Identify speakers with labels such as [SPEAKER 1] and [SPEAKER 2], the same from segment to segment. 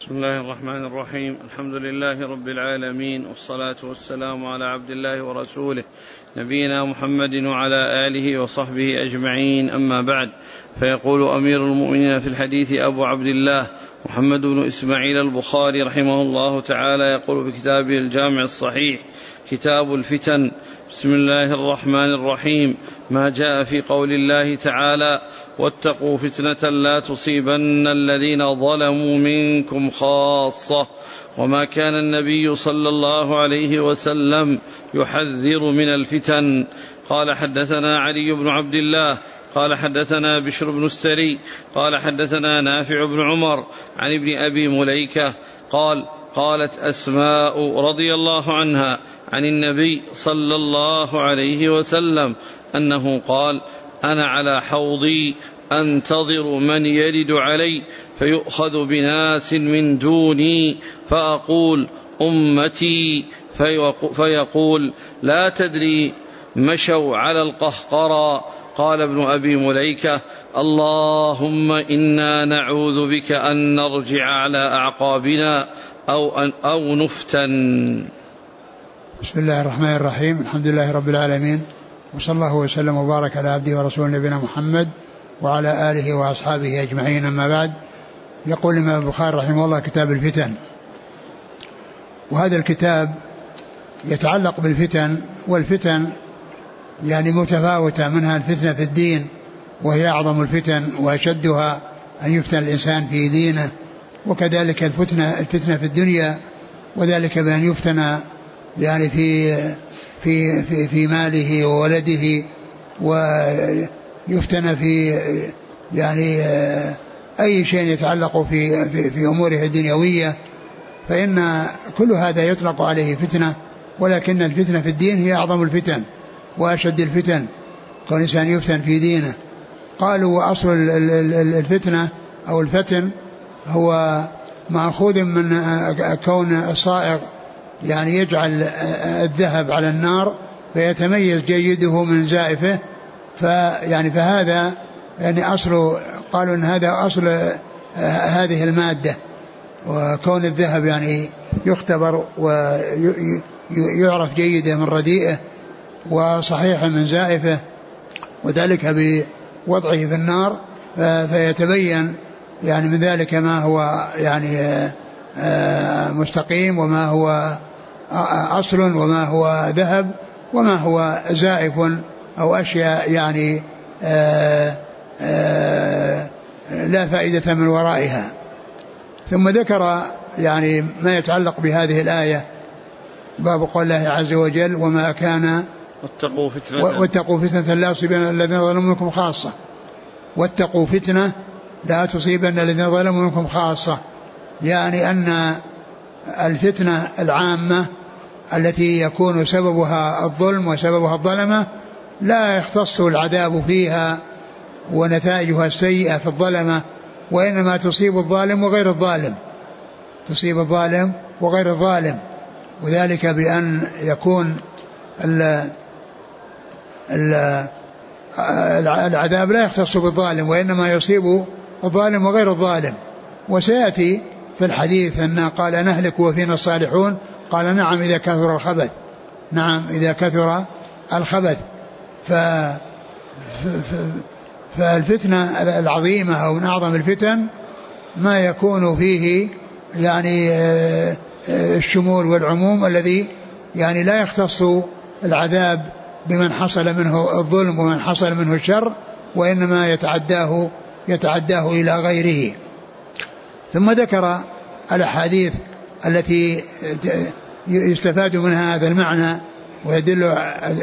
[SPEAKER 1] بسم الله الرحمن الرحيم. الحمد لله رب العالمين، والصلاة والسلام على عبد الله ورسوله نبينا محمد وعلى آله وصحبه أجمعين، أما بعد. فيقول أمير المؤمنين في الحديث أبو عبد الله محمد بن إسماعيل البخاري رحمه الله تعالى، يقول في كتابه الجامع الصحيح كتاب الفتن: بسم الله الرحمن الرحيم. ما جاء في قول الله تعالى: واتقوا فتنة لا تصيبن الذين ظلموا منكم خاصة. وما كان النبي صلى الله عليه وسلم يحذر من الفتن. قال: حدثنا علي بن عبد الله قال: حدثنا بشر بن السري قال: حدثنا نافع بن عمر عن ابن أبي مليكة قال: قالت أسماء رضي الله عنها عن النبي صلى الله عليه وسلم أنه قال: أنا على حوضي أنتظر من يرد علي فيؤخذ بناس من دوني فأقول: أمتي، فيقول: لا تدري مشوا على القهقرى. قال ابن أبي مليكة: اللهم إنا نعوذ بك أن نرجع على أعقابنا أو نفتن.
[SPEAKER 2] بسم الله الرحمن الرحيم. الحمد لله رب العالمين، وصلى الله وسلم وبارك على عبده ورسوله نبينا محمد وعلى آله وأصحابه أجمعين، أما بعد. يقول الإمام البخاري رحمه الله: كتاب الفتن. وهذا الكتاب يتعلق بالفتن، والفتن يعني متفاوتة، منها الفتنة في الدين وهي أعظم الفتن وأشدها أن يفتن الإنسان في دينه، وكذلك الفتنة في الدنيا، وذلك بأن يفتن يعني في ماله وولده، ويفتن في يعني أي شيء يتعلق في أموره الدنيوية، فإن كل هذا يطلق عليه فتنة، ولكن الفتنة في الدين هي أعظم الفتن وأشد الفتن، كون الإنسان يفتن في دينه. قالوا: وأصل الفتنة أو الفتن هو مأخوذ من كون الصائغ يعني يجعل الذهب على النار فيتميز جيده من زائفه، فهذا يعني أصل، قالوا إن هذا أصل هذه المادة، وكون الذهب يعني يختبر ويعرف جيده من رديئه وصحيح من زائفه، وذلك بوضعه في النار فيتبين يعني من ذلك ما هو يعني مستقيم، وما هو أصل، وما هو ذهب، وما هو زائف أو أشياء يعني لا فائدة من ورائها. ثم ذكر يعني ما يتعلق بهذه الآية، باب قول الله عز وجل: وما كان واتقوا فتنة لا تصيبن الذين ظلموا منكم خاصة. واتقوا فتنة لا تصيبن الذين ظلموا منكم خاصة، يعني أن الفتنة العامة التي يكون سببها الظلم وسببها الظلمة لا يختص العذاب فيها ونتائجها السيئة في الظلمة، وإنما تصيب الظالم وغير الظالم، تصيب الظالم وغير الظالم، وذلك بأن يكون العذاب لا يختص بالظالم، وإنما يصيب الظالم وغير الظالم. وسيأتي في الحديث أن قال: نهلك وفينا الصالحون. قال: نعم إذا كثر الخبث، نعم إذا كثر الخبث. فالفتنة العظيمة أو من أعظم الفتن ما يكون فيه يعني الشمول والعموم، الذي يعني لا يختص العذاب بمن حصل منه الظلم ومن حصل منه الشر، وإنما يتعداه إلى غيره. ثم ذكر الأحاديث التي يستفاد منها هذا المعنى ويدل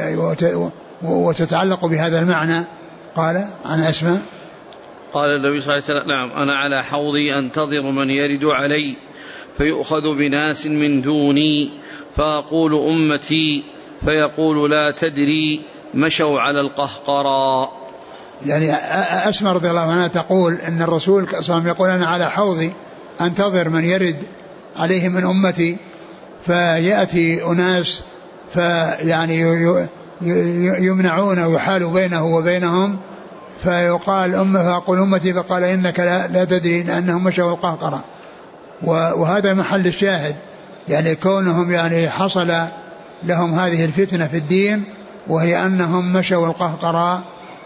[SPEAKER 2] وتتعلق بهذا المعنى. قال عن أسماء
[SPEAKER 1] قال النبي صلى الله عليه وسلم: نعم، أنا على حوضي أنتظر من يرد علي فيؤخذ بناس من دوني فأقول: أمتي، فيقول: لا تدري مشوا على القهقرى.
[SPEAKER 2] يعني أسماء رضي الله عنها تقول إن الرسول صلى الله عليه وسلم يقول: أنا على حوضي أنتظر من يرد عليه من أمتي، فيأتي أناس فيعني يمنعون ويحال بينه وبينهم، فيقال فأقول: أمتي، فقال: إنك لا تدري أنهم مشوا القهقرة. وهذا محل الشاهد، يعني كونهم يعني حصل لهم هذه الفتنة في الدين، وهي أنهم مشوا القهقراء.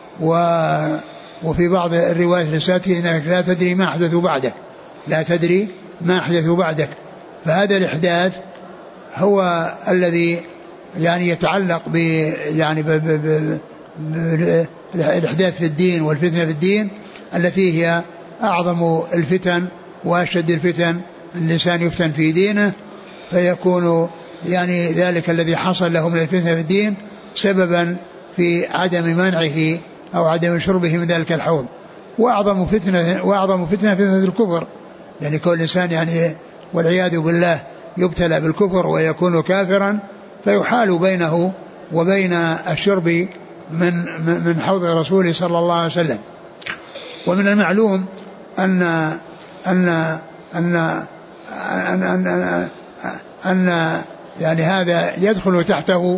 [SPEAKER 2] وفي بعض الروايات لساتي إنك لا تدري ما أحدثوا بعدك، لا تدري ما أحدثوا بعدك. فهذا الإحداث هو الذي يعني يتعلق الإحداث في الدين والفتنة في الدين، التي هي أعظم الفتن وأشد الفتن. الإنسان يفتن في دينه فيكون يعني ذلك الذي حصل له من الفتنة في الدين سببا في عدم منعه أو عدم شربه من ذلك الحوض. وأعظم فتنة فتنة الكفر، يعني كل إنسان يعني والعياذ بالله يبتلى بالكفر ويكون كافرا، فيحال بينه وبين الشرب من حوض رسوله صلى الله عليه وسلم. ومن المعلوم أن أن أن أن أن, أن يعني هذا يدخل تحته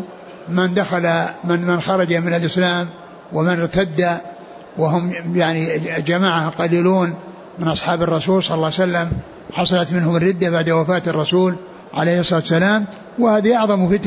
[SPEAKER 2] من خرج من الإسلام ومن ارتد، وهم يعني جماعة قليلون من أصحاب الرسول صلى الله عليه وسلم حصلت منهم الردة بعد وفاة الرسول عليه الصلاة والسلام. وهذه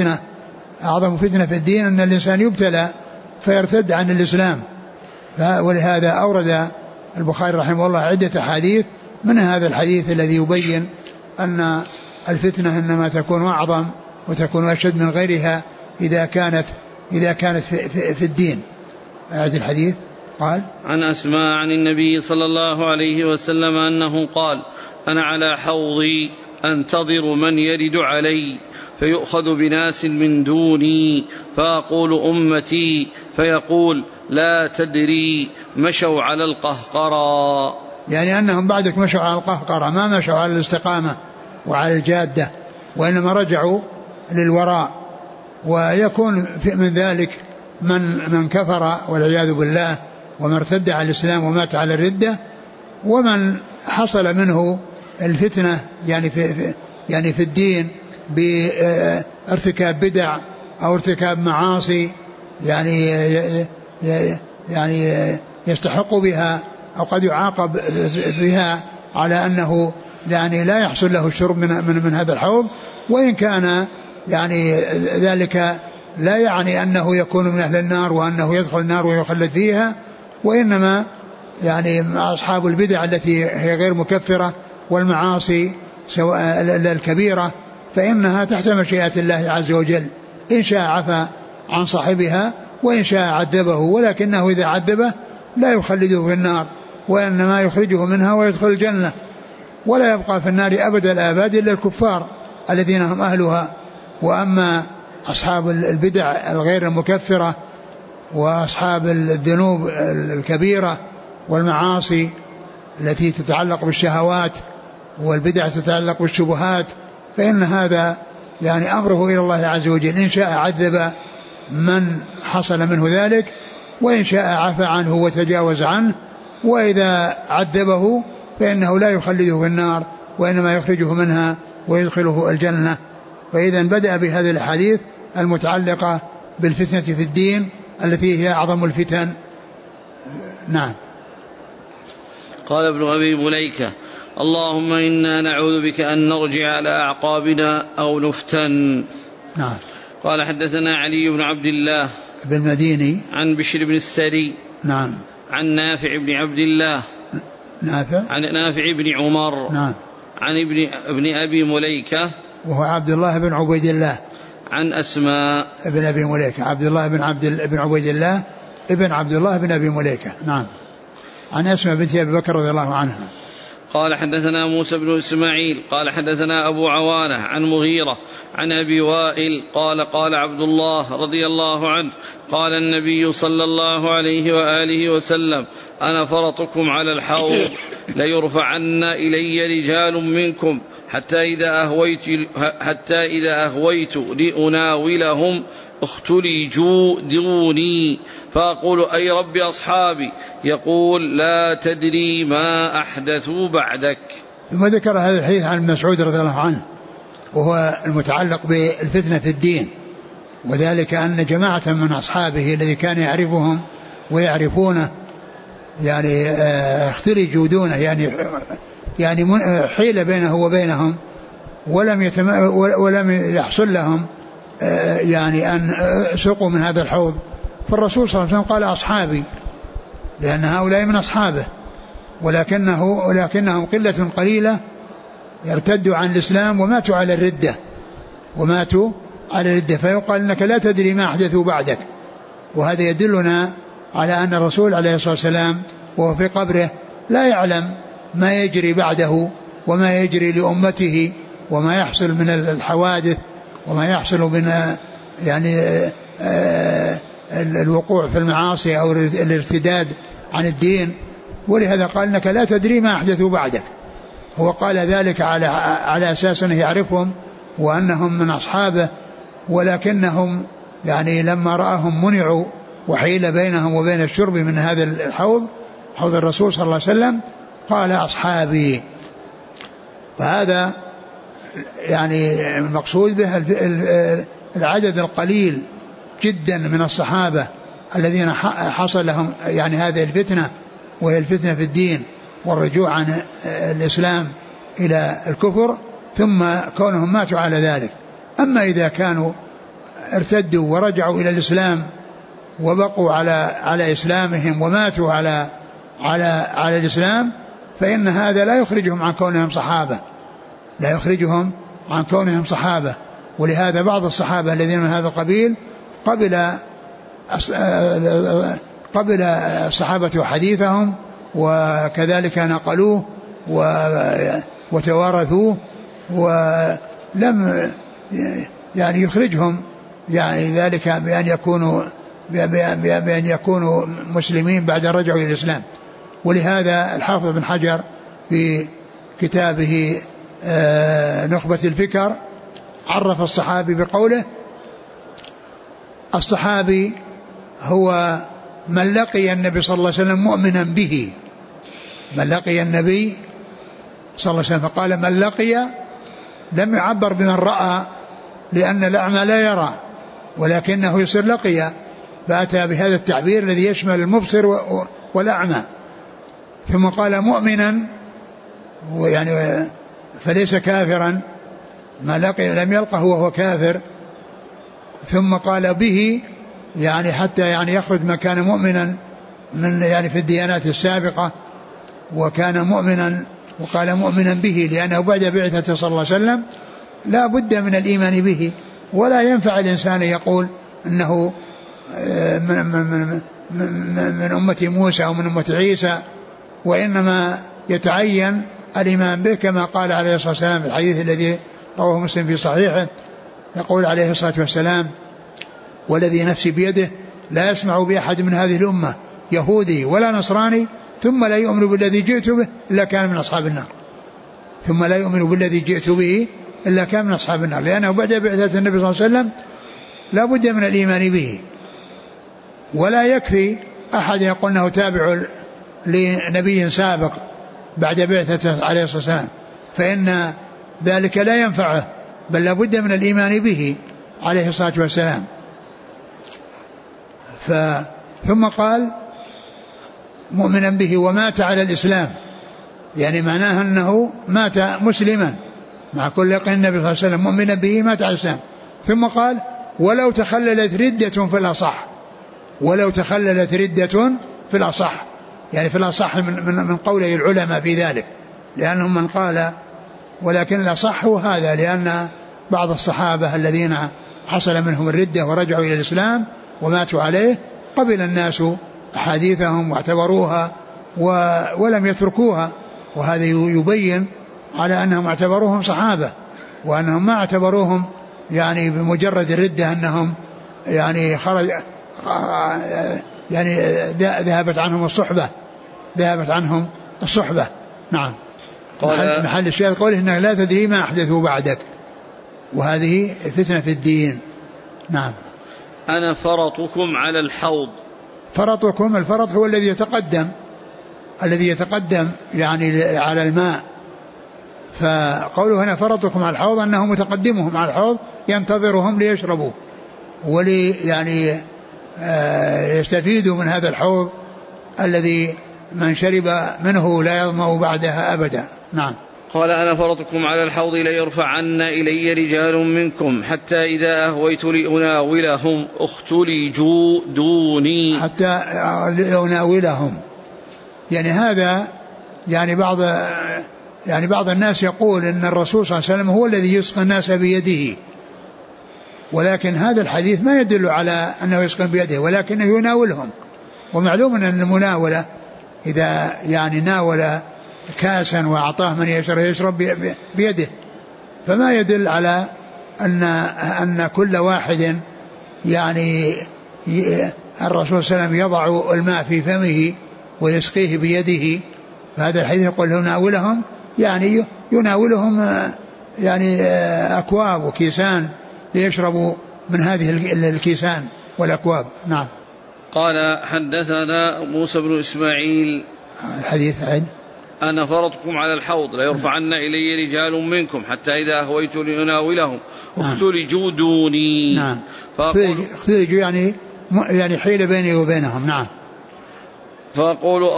[SPEAKER 2] أعظم فتنة في الدين، أن الإنسان يبتلى فيرتد عن الإسلام. ولهذا أورد البخاري رحمه الله عدة حديث، من هذا الحديث الذي يبين أن الفتنة إنما تكون أعظم وتكون أشد من غيرها إذا كانت في الدين. أعد الحديث. قال:
[SPEAKER 1] عن أسماء عن النبي صلى الله عليه وسلم أنه قال: أنا على حوضي أنتظر من يرد علي، فيؤخذ بناس من دوني، فأقول أمتي، فيقول لا تدري، مشوا على القهقرى.
[SPEAKER 2] يعني أنهم بعدك مشوا على القهقرى، ما مشوا على الاستقامة وعلى الجادة، وإنما رجعوا للوراء. ويكون من ذلك من كفر والعياذ بالله، ومن ارتد على الإسلام ومات على الردة، ومن حصل منه الفتنة يعني في الدين بارتكاب بدع أو ارتكاب معاصي يعني يستحق بها أو قد يعاقب بها، على أنه يعني لا يحصل له الشرب من هذا الحوض. وإن كان يعني ذلك لا يعني أنه يكون من أهل النار وأنه يدخل النار ويخلد فيها، وإنما يعني أصحاب البدع التي هي غير مكفرة والمعاصي سواء الكبيرة فإنها تحت مشيئة الله عز وجل، إن شاء عفى عن صاحبها وإن شاء عذبه، ولكنه إذا عذبه لا يخلده في النار، وإنما يخرجه منها ويدخل الجنة، ولا يبقى في النار أبد الآباد إلا الكفار الذين هم أهلها. وأما أصحاب البدع الغير المكفرة وأصحاب الذنوب الكبيرة والمعاصي التي تتعلق بالشهوات والبدع تتعلق بالشبهات، فإن هذا يعني أمره إلى الله عز وجل، إن شاء عذب من حصل منه ذلك، وإن شاء عفى عنه وتجاوز عنه، وإذا عذبه فإنه لا يخلده في النار وإنما يخرجه منها ويدخله الجنة. فإذا بدأ بهذه الحديث المتعلقة بالفتنة في الدين التي هي أعظم الفتن. نعم.
[SPEAKER 1] قال ابن أبي مليكة: اللهم إنا نعوذ بك أن نرجع على أعقابنا أو نفتن.
[SPEAKER 2] نعم.
[SPEAKER 1] قال: حدثنا علي بن عبد الله
[SPEAKER 2] بن مديني
[SPEAKER 1] عن بشر بن السري.
[SPEAKER 2] نعم.
[SPEAKER 1] عن نافع بن عبد الله. عن نافع بن عمر.
[SPEAKER 2] نعم.
[SPEAKER 1] عن ابن أبي مليكة
[SPEAKER 2] وهو عبد الله بن عبيد الله.
[SPEAKER 1] عن أسماء
[SPEAKER 2] ابن أبي مليكة، عبد الله بن عبيد الله ابن عبد الله بن أبي مليكة. نعم. عن أسماء بنت أبي بكر رضي الله عنها.
[SPEAKER 1] قال: حدثنا موسى بن إسماعيل قال حدثنا أبو عوانة عن مغيرة عن أبي وائل قال: قال عبد الله رضي الله عنه: قال النبي صلى الله عليه وآله وسلم: أنا فرطكم على الحوض، ليرفعن إلي رجال منكم حتى إذا أهويت لأناولهم اختلجوا دوني، فأقول: أي رب أصحابي؟ يقول: لا تدري ما أحدثوا بعدك.
[SPEAKER 2] ثم ذكر هذا الحديث عن مسعود رضي الله عنه، وهو المتعلق بالفتنة في الدين، وذلك أن جماعة من أصحابه الذي كان يعرفهم ويعرفونه يعني اختلجوا دونه، يعني يعني حيل بينه وبينهم ولم يحصل لهم يعني أن سقوا من هذا الحوض. فالرسول صلى الله عليه وسلم قال أصحابي، لأن هؤلاء من أصحابه، ولكنهم قلة قليلة يرتدوا عن الإسلام وماتوا على الردة فيقال إنك لا تدري ما أحدثوا بعدك. وهذا يدلنا على أن الرسول عليه الصلاة والسلام وهو في قبره لا يعلم ما يجري بعده وما يجري لأمته وما يحصل من الحوادث وما يحصل من يعني الوقوع في المعاصي أو الارتداد عن الدين. ولهذا قال إنك لا تدري ما أحدثوا بعدك. هو قال ذلك على أساس أنه يعرفهم وأنهم من أصحابه، ولكنهم يعني لما رأهم منعوا وحيل بينهم وبين الشرب من هذا الحوض، حوض الرسول صلى الله عليه وسلم، قال أصحابي. فهذا يعني المقصود به العدد القليل جدا من الصحابة الذين حصل لهم يعني هذه الفتنة، وهي الفتنة في الدين والرجوع عن الإسلام إلى الكفر، ثم كونهم ماتوا على ذلك. أما إذا كانوا ارتدوا ورجعوا إلى الإسلام وبقوا على إسلامهم وماتوا على الإسلام، فإن هذا لا يخرجهم عن كونهم صحابة، ولهذا بعض الصحابة الذين من هذا القبيل قبل الصحابة حديثهم، وكذلك نقلوه وتوارثوه، ولم يعني يخرجهم يعني ذلك بأن يكونوا مسلمين بعد رجعوا إلى الإسلام. ولهذا الحافظ بن حجر في كتابه نخبة الفكر عرف الصحابي بقوله: الصحابي هو من لقي النبي صلى الله عليه وسلم مؤمنا به، من لقي النبي صلى الله عليه وسلم. فقال من لقي، لم يعبر بمن رأى، لأن الأعمى لا يرى، ولكنه يصير لقي، فأتى بهذا التعبير الذي يشمل المبصر والأعمى. ثم قال مؤمنا، يعني فليس كافرا، ما لقي لم يلقه وهو كافر. ثم قال به، يعني حتى يعني يخرج ما كان مؤمنا من يعني في الديانات السابقة وكان مؤمنا، وقال مؤمنا به لأنه بعد بعثته صلى الله عليه وسلم لا بد من الإيمان به، ولا ينفع الإنسان يقول أنه من أمة موسى أو من أمة عيسى، وإنما يتعين الإيمان به كما قال عليه الصلاة والسلام في الحديث الذي رواه مسلم في صحيحه، يقول عليه الصلاة والسلام: والذي نفسي بيده لا يسمع بأحد من هذه الأمة يهودي ولا نصراني ثم لا يؤمن بالذي جئت به إلا كان من أصحاب النار. ثم لا يؤمن بالذي جئت به إلا كان من أصحاب النار، لأنه بعد بعثة النبي صلى الله عليه وسلم لا بد من الإيمان به. ولا يكفي أحد يقول أنه تابع لنبي سابق بعد بعثته عليه الصلاة والسلام، فإن ذلك لا ينفعه، بل لا بد من الإيمان به عليه الصلاة والسلام. ثم قال مؤمنا به ومات على الإسلام، يعني معناه أنه مات مسلما مع كل يقين النبي صلى الله عليه وسلم، مؤمنا به مات على الإسلام. ثم قال ولو تخللت ردة في الأصح، ولو تخللت ردة في الأصح، يعني في الأصح من قوله العلماء في ذلك، لأنهم من قال، ولكن الأصح هو هذا، لأن بعض الصحابة الذين حصل منهم الردة ورجعوا إلى الإسلام وماتوا عليه قبل الناس أحاديثهم واعتبروها ولم يتركوها، وهذا يبين على أنهم اعتبروهم صحابة، وأنهم ما اعتبروهم يعني بمجرد الردة أنهم يعني خرج يعني ذهبت عنهم الصحبة. نعم. محل الشاهد قوله إنك لا تدري ما أحدثوا بعدك، وهذه فتنة في الدين. نعم.
[SPEAKER 1] أنا فرطكم على الحوض.
[SPEAKER 2] فرطكم، الفرط هو الذي يتقدم يعني على الماء، فقوله هنا فرطكم على الحوض أنه متقدمهم على الحوض ينتظرهم ليشربوا يعني يستفيدوا من هذا الحوض الذي من شرب منه لا يظمأ بعدها أبدا. نعم.
[SPEAKER 1] قال أنا فرطكم على الحوض ليرفعن إلي رجال منكم حتى إذا أهويت لأناولهم اختلجوا دوني.
[SPEAKER 2] حتى لأناولهم، يعني هذا يعني بعض الناس يقول إن الرسول صلى الله عليه وسلم هو الذي يسقي الناس بيده، ولكن هذا الحديث ما يدل على أنه يسقي بيده ولكنه يناولهم. ومعلوم أن المناولة إذا يعني ناول كاسا وأعطاه من يشرب بيده، فما يدل على أن كل واحد يعني الرسول صلى الله عليه وسلم يضع الماء في فمه ويسقيه بيده. فهذا الحديث يقول يناولهم، يعني يناولهم يعني أكواب وكيسان ليشربوا من هذه الكيسان والأكواب. نعم.
[SPEAKER 1] قال حدثنا موسى بن إسماعيل.
[SPEAKER 2] الحديث عد
[SPEAKER 1] أنا فرطكم على الحوض ليرفعن إلي رجال منكم حتى إذا أهويت لأناولهم اختلجوا دوني.
[SPEAKER 2] نعم. اختلجوا يعني حيل بيني وبينهم. نعم.
[SPEAKER 1] فأقول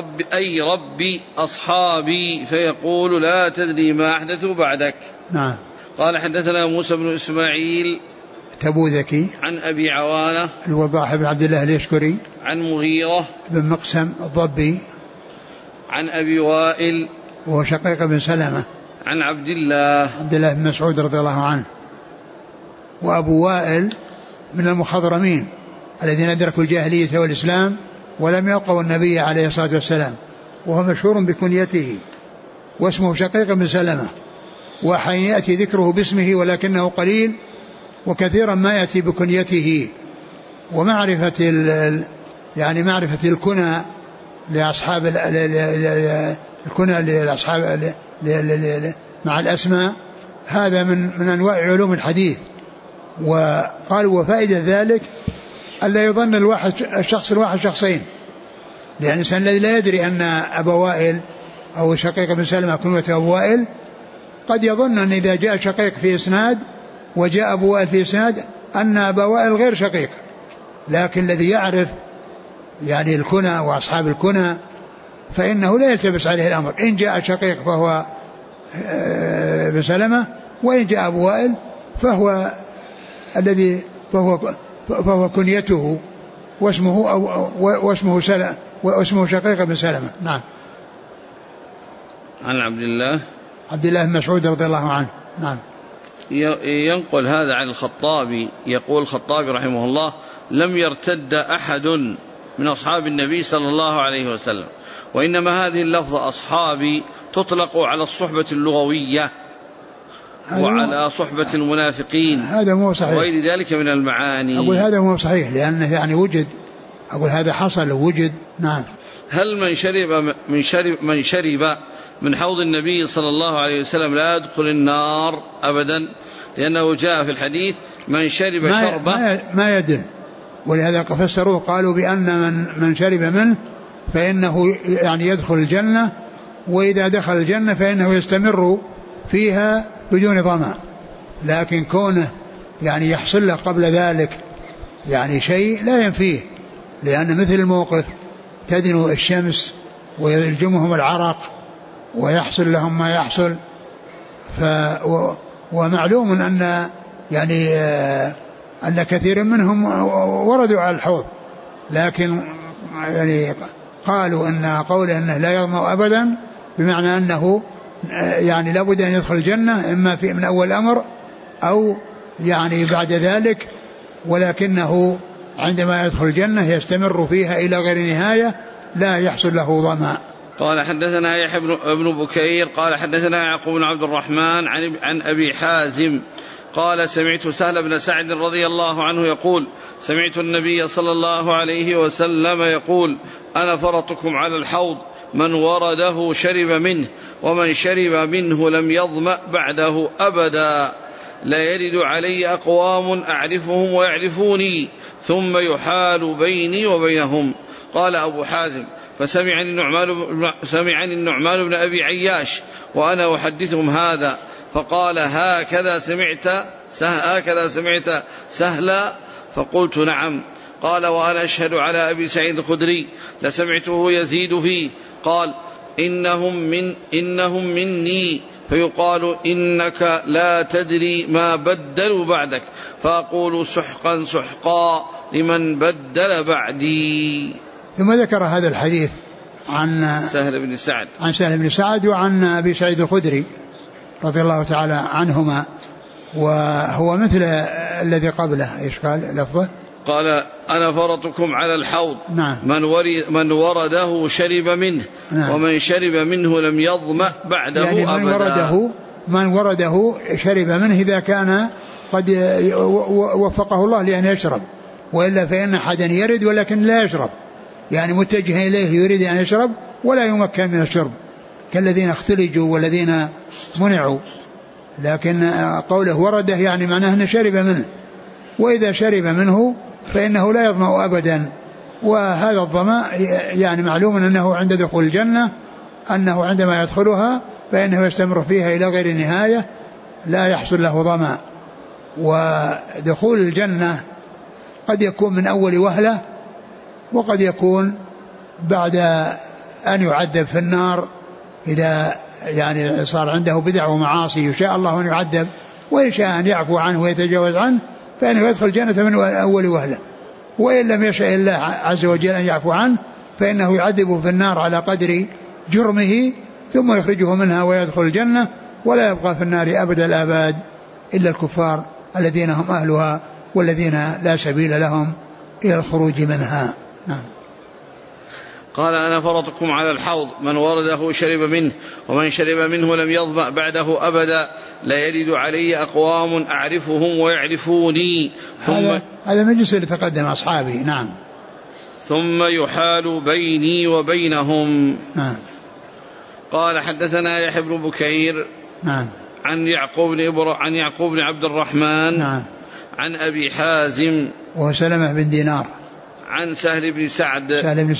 [SPEAKER 1] ربي أصحابي، فيقول لا تدري ما أحدثوا بعدك.
[SPEAKER 2] نعم.
[SPEAKER 1] قال حدثنا موسى بن إسماعيل
[SPEAKER 2] تبوذكي
[SPEAKER 1] عن أبي عوانة
[SPEAKER 2] الوضاح بن عبد الله اليشكري
[SPEAKER 1] عن مغيرة
[SPEAKER 2] بن مقسم الضبي
[SPEAKER 1] عن أبي وائل
[SPEAKER 2] وهو شقيق بن سلمة
[SPEAKER 1] عن عبد الله
[SPEAKER 2] بن مسعود رضي الله عنه. وأبو وائل من المخضرمين الذين أدركوا الجاهلية والإسلام ولم يلقوا النبي عليه الصلاة والسلام، وهو مشهور بكنيته واسمه شقيق بن سلمة، وحين يأتي ذكره باسمه ولكنه قليل، وكثيرا ما يأتي بكنيته. ومعرفة يعني معرفة الكنى لأصحاب الكنى لأصحاب مع الأسماء، هذا من أنواع علوم الحديث. وقالوا وفائدة ذلك ألا يظن الشخص الواحد شخصين، لأن الإنسان الذي لا يدري أن أبا وائل أو شقيق بن سلمة كنيته أبو وائل قد يظن أن إذا جاء شقيق في إسناد وجاء أبو وائل في إسناد أن أبا وائل غير شقيق، لكن الذي يعرف يعني الكنى وأصحاب الكنى فإنه لا يلتبس عليه الأمر، إن جاء شقيق فهو بن سلمة، وإن جاء أبو وائل فهو الذي فهو كنيته واسمه شقيق بن سلمة. نعم.
[SPEAKER 1] عن عبد الله
[SPEAKER 2] بن مسعود رضي الله عنه. نعم.
[SPEAKER 1] ينقل هذا عن الخطابي، يقول الخطابي رحمه الله لم يرتد أحد من أصحاب النبي صلى الله عليه وسلم، وإنما هذه اللفظة أصحابي تطلق على الصحبة اللغوية وعلى صحبة المنافقين،
[SPEAKER 2] هذا مو صحيح،
[SPEAKER 1] وغير ذلك من المعاني.
[SPEAKER 2] أقول هذا مو صحيح لأنه يعني وجد، أقول هذا حصل ووجد. نعم.
[SPEAKER 1] هل من شرب من حوض النبي صلى الله عليه وسلم لا يدخل النار أبدا؟ لأنه جاء في الحديث من شرب شربة
[SPEAKER 2] ما يدل، ولهذا فسروه قالوا بأن من شرب منه فإنه يعني يدخل الجنة، وإذا دخل الجنة فإنه يستمر فيها بدون ظمأ. لكن كونه يعني يحصل له قبل ذلك يعني شيء لا ينفيه، لأن مثل الموقف تدنو الشمس ويلجمهم العرق ويحصل لهم ما يحصل. ومعلوم أن يعني أن كثير منهم وردوا على الحوض، لكن يعني قالوا أن قوله أنه لا يظمأ أبدا بمعنى أنه يعني لابد أن يدخل الجنة إما في من أول الأمر أو يعني بعد ذلك، ولكنه عندما يدخل الجنة يستمر فيها إلى غير نهاية لا يحصل له ظمأ.
[SPEAKER 1] قال حدثنا يحيى بن بكير قال حدثنا يعقوب بن عبد الرحمن عن أبي حازم قال سمعت سهل بن سعد رضي الله عنه يقول سمعت النبي صلى الله عليه وسلم يقول أنا فرطكم على الحوض من ورده شرب منه ومن شرب منه لم يظمأ بعده أبدا، لا يرد علي أقوام أعرفهم ويعرفوني ثم يحال بيني وبينهم. قال أبو حازم فسمعني النعمان بن أبي عياش وأنا أحدثهم هذا، فقال هكذا سمعت سهلا؟ فقلت نعم. قال وأنا أشهد على أبي سعيد الخدري لسمعته يزيد فيه. قال إنهم مني فيقال إنك لا تدري ما بدلوا بعدك فأقول سحقا سحقا لمن بدل بعدي.
[SPEAKER 2] ثم ذكر هذا الحديث عن سهل بن سعد وعن أبي سعيد الخدري رضي الله تعالى عنهما، وهو مثل الذي قبله. إيش قال لفظه؟
[SPEAKER 1] قال أنا فرطكم على الحوض.
[SPEAKER 2] نعم.
[SPEAKER 1] من ورده شرب منه. نعم. ومن شرب منه لم يظمأ بعده يعني أبدا.
[SPEAKER 2] من ورده شرب منه إذا كان قد وفقه الله لأن يشرب، وإلا فإن أحدا يرد ولكن لا يشرب، يعني متجه إليه يريد أن يشرب ولا يمكن من الشرب كالذين اختلجوا والذين منعوا. لكن قوله ورده يعني معناه أنه شرب منه، وإذا شرب منه فإنه لا يظمأ أبدا. وهذا الظمأ يعني معلوم أنه عند دخول الجنة، أنه عندما يدخلها فإنه يستمر فيها إلى غير نهاية لا يحصل له ظمأ. ودخول الجنة قد يكون من أول وهلة، وقد يكون بعد أن يعذب في النار إذا يعني صار عنده بدع ومعاصي يشاء الله أن يعذب، وإن شاء أن يعفو عنه ويتجاوز عنه فإنه يدخل الجنة من أول وهلة. وإن لم يشاء الله عز وجل أن يعفو عنه فإنه يعذبه في النار على قدر جرمه ثم يخرجه منها ويدخل الجنة، ولا يبقى في النار أبد الآباد إلا الكفار الذين هم أهلها والذين لا سبيل لهم إلى الخروج منها. نعم.
[SPEAKER 1] قال أنا فرطكم على الحوض من ورده شرب منه ومن شرب منه لم يظمأ بعده أبدا لا يرد علي أقوام أعرفهم ويعرفوني.
[SPEAKER 2] هذا مجلس اللي تقدم أصحابي. نعم.
[SPEAKER 1] ثم يحال بيني وبينهم.
[SPEAKER 2] نعم.
[SPEAKER 1] قال حدثنا يحيى بن بكير.
[SPEAKER 2] نعم.
[SPEAKER 1] عن يعقوب بن عبد الرحمن.
[SPEAKER 2] نعم.
[SPEAKER 1] عن أبي حازم
[SPEAKER 2] وهو سلمة بن دينار.
[SPEAKER 1] عن سهل بن سعد.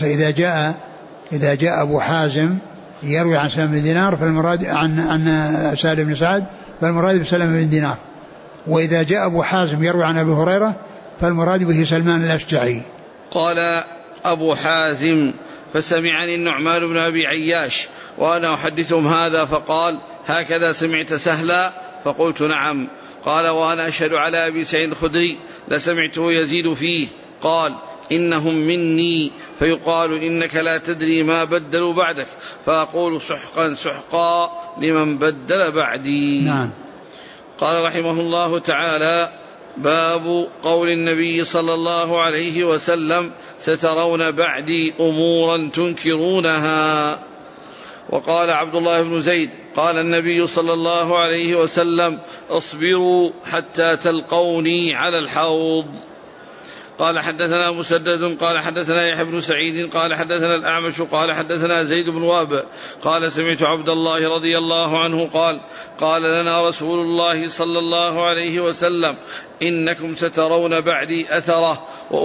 [SPEAKER 2] إذا جاء أبو حازم يروي عن سلمة بن دينار فالمراد عن سهل بن سعد فالمراد بسلمة بن دينار، وإذا جاء أبو حازم يروي عن أبي هريرة فالمراد به سلمان الأشجعي.
[SPEAKER 1] قال أبو حازم فسمعني النعمان بن أبي عياش وأنا أحدثهم هذا فقال هكذا سمعت سهلا؟ فقلت نعم. قال وأنا أشهد على أبي سعيد الخدري لسمعته يزيد فيه قال إنهم مني فيقال إنك لا تدري ما بدلوا بعدك فأقول سحقا سحقا لمن بدل بعدي.
[SPEAKER 2] نعم.
[SPEAKER 1] قال رحمه الله تعالى باب قول النبي صلى الله عليه وسلم سترون بعدي أمورا تنكرونها. وقال عبد الله بن زيد قال النبي صلى الله عليه وسلم اصبروا حتى تلقوني على الحوض. قال حدثنا مسدد قال حدثنا يحيى بن سعيد قال حدثنا الأعمش قال حدثنا زيد بن وهب قال سمعت عبد الله رضي الله عنه قال لنا رسول الله صلى الله عليه وسلم إنكم سترون بعدي أثرة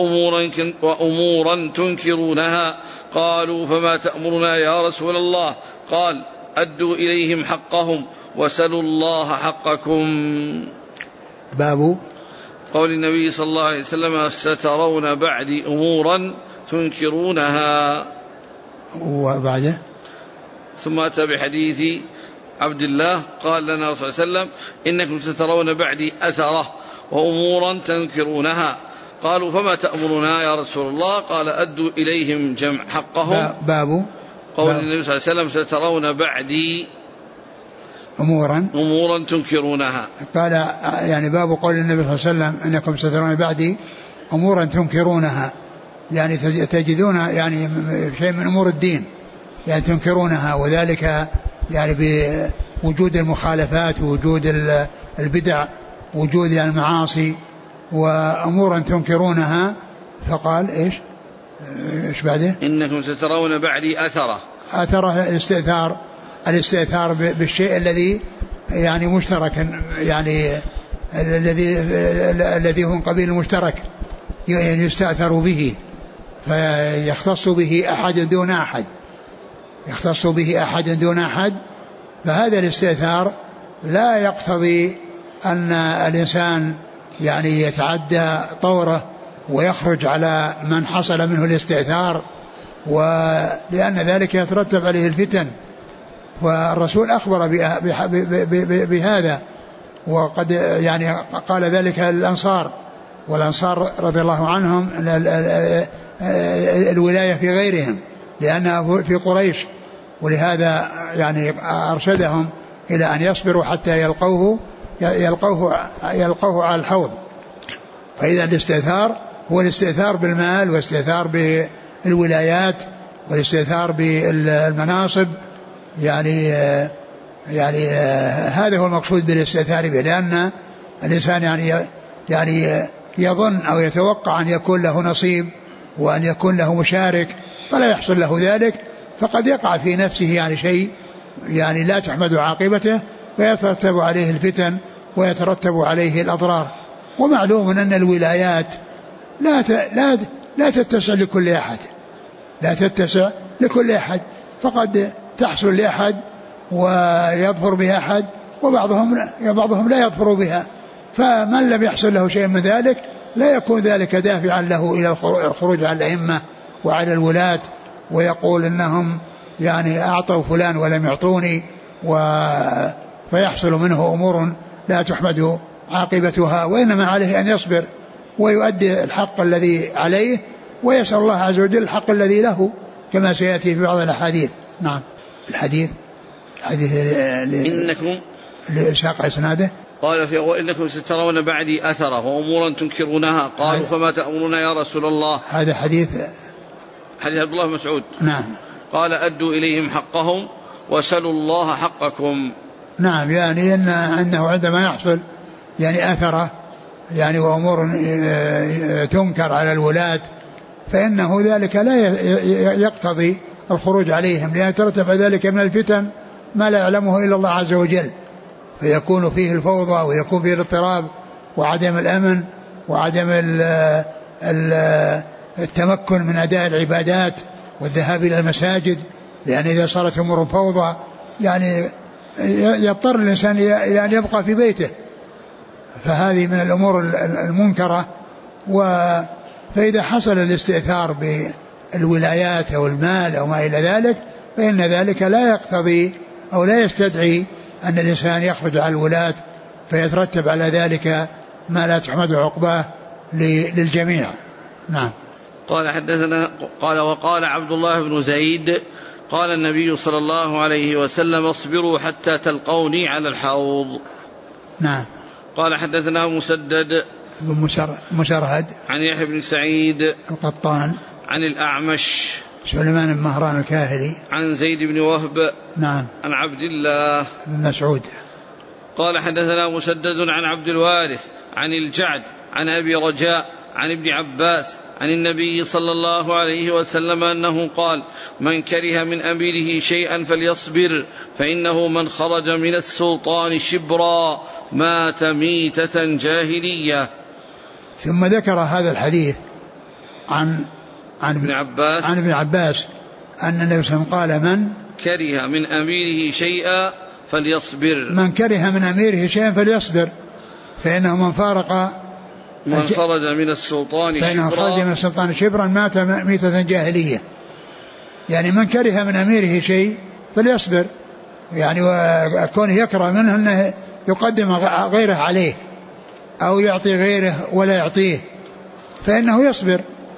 [SPEAKER 1] وأمورا تنكرونها. قالوا فما تأمرنا يا رسول الله؟ قال أدوا إليهم حقهم وسلوا الله حقكم.
[SPEAKER 2] باب
[SPEAKER 1] قول النبي صلى الله عليه وسلم سترون بعدي أمورا تنكرونها.
[SPEAKER 2] وبعده
[SPEAKER 1] ثم أتى بحديث عبد الله قال لنا رسول الله صلى الله عليه وسلم إنكم سترون بعدي أثرة وأمورا تنكرونها. قالوا فما تأمرنا يا رسول الله؟ قال أدوا إليهم جمع حقهم.
[SPEAKER 2] باب
[SPEAKER 1] قول النبي صلى الله عليه وسلم سترون بعدي أمورا تنكرونها.
[SPEAKER 2] قال يعني باب قول النبي صلى الله عليه وسلم إنكم سترون بعدي أمورا تنكرونها، يعني تجدون يعني شيء من أمور الدين يعني تنكرونها، وذلك يعني بوجود المخالفات ووجود البدع وجود يعني المعاصي وأمورا تنكرونها. فقال إيش بعده؟
[SPEAKER 1] إنكم سترون بعدي أثرة
[SPEAKER 2] الاستئثار بالشيء الذي يعني مشترك، يعني الذي هو من قبيل المشترك يعني يستأثر به فيختص به أحد دون أحد. فهذا الاستئثار لا يقتضي أن الإنسان يعني يتعدى طوره ويخرج على من حصل منه الاستئثار ولأن ذلك يترتب عليه الفتن. والرسول أخبر بهذا، وقد يعني قال ذلك الأنصار، والأنصار رضي الله عنهم الولاية في غيرهم لأنها في قريش، ولهذا يعني أرشدهم إلى أن يصبروا حتى يلقوه على الحوض. فإذا الاستئثار هو الاستئثار بالمال، والاستئثار بالولايات، والاستئثار بالمناصب، يعني هذا هو المقصود بالاستئثار به، لأن الإنسان يعني يظن أو يتوقع أن يكون له نصيب وأن يكون له مشارك، فلا يحصل له ذلك، فقد يقع في نفسه يعني شيء يعني لا تحمد عاقبته، ويترتب عليه الفتن ويترتب عليه الأضرار. ومعلوم أن الولايات لا تتسع لكل أحد، لا تتسع لكل أحد، فقد تحصل لأحد ويظفر بها أحد، وبعضهم لا يظفر بها. فمن لم يحصل له شيء من ذلك لا يكون ذلك دافعا له إلى الخروج على الأئمة وعلى الولاة، ويقول إنهم يعني أعطوا فلان ولم يعطوني، فيحصل منه أمور لا تحمد عاقبتها. وإنما عليه أن يصبر ويؤدي الحق الذي عليه، ويسأل الله عز وجل الحق الذي له، كما سيأتي في بعض الأحاديث. نعم. الحديث
[SPEAKER 1] إنكم
[SPEAKER 2] لإسحاق إسناده
[SPEAKER 1] قال وإنكم سترون بعدي أثره وأمورا تنكرونها، قالوا فما تأمرون يا رسول الله؟
[SPEAKER 2] هذا حديث
[SPEAKER 1] عبد الله بن مسعود.
[SPEAKER 2] نعم.
[SPEAKER 1] قال أدوا إليهم حقهم وسلوا الله حقكم.
[SPEAKER 2] نعم، يعني أنه عندما يحصل يعني أثره يعني وأمور تنكر على الولاة، فإنه ذلك لا يقتضي الخروج عليهم، لأن يترتب ذلك من الفتن ما لا يعلمه إلا الله عز وجل، فيكون فيه الفوضى ويكون فيه الاضطراب وعدم الأمن وعدم التمكن من أداء العبادات والذهاب إلى المساجد، لأن إذا صارت أمور فوضى يعني يضطر الإنسان إلى أن يبقى في بيته، فهذه من الأمور المنكرة. فإذا حصل الاستئثار بالولايات أو المال أو ما إلى ذلك، فإن ذلك لا يقتضي أو لا يستدعي أن الإنسان يخرج على الولاة، فيترتب على ذلك ما لا تحمد عقباه للجميع. نعم.
[SPEAKER 1] قال وقال عبد الله بن زيد قال النبي صلى الله عليه وسلم اصبروا حتى تلقوني على الحوض.
[SPEAKER 2] نعم.
[SPEAKER 1] قال حدثنا مسدد
[SPEAKER 2] بن مسرهد
[SPEAKER 1] عن يحيى بن سعيد
[SPEAKER 2] القطان عن
[SPEAKER 1] الأعمش
[SPEAKER 2] سليمان بن مهران الكاهلي عن
[SPEAKER 1] زيد بن وهب
[SPEAKER 2] نعم
[SPEAKER 1] عن عبد الله
[SPEAKER 2] بن مسعود.
[SPEAKER 1] قال حدثنا مسدد عن عبد الوارث عن الجعد عن أبي رجاء عن ابن عباس عن النبي صلى الله عليه وسلم أنه قال من كره من أميره شيئا فليصبر، فإنه من خرج من السلطان شبرا مات ميتة جاهلية.
[SPEAKER 2] ثم ذكر هذا الحديث عن
[SPEAKER 1] ابن
[SPEAKER 2] عباس أن النبي صلى الله عليه وسلم قال من
[SPEAKER 1] كره من أميره شيئا فليصبر،
[SPEAKER 2] من كره من أميره شيئا فليصبر، فإنه من
[SPEAKER 1] خرج من السلطان شبرا مات ميتة جاهلية. يعني من كره من أميره شيء فليصبر، يعني وكونه يكره منه أنه يقدم غيره عليه أو يعطي غيره ولا يعطيه، فإنه يصبر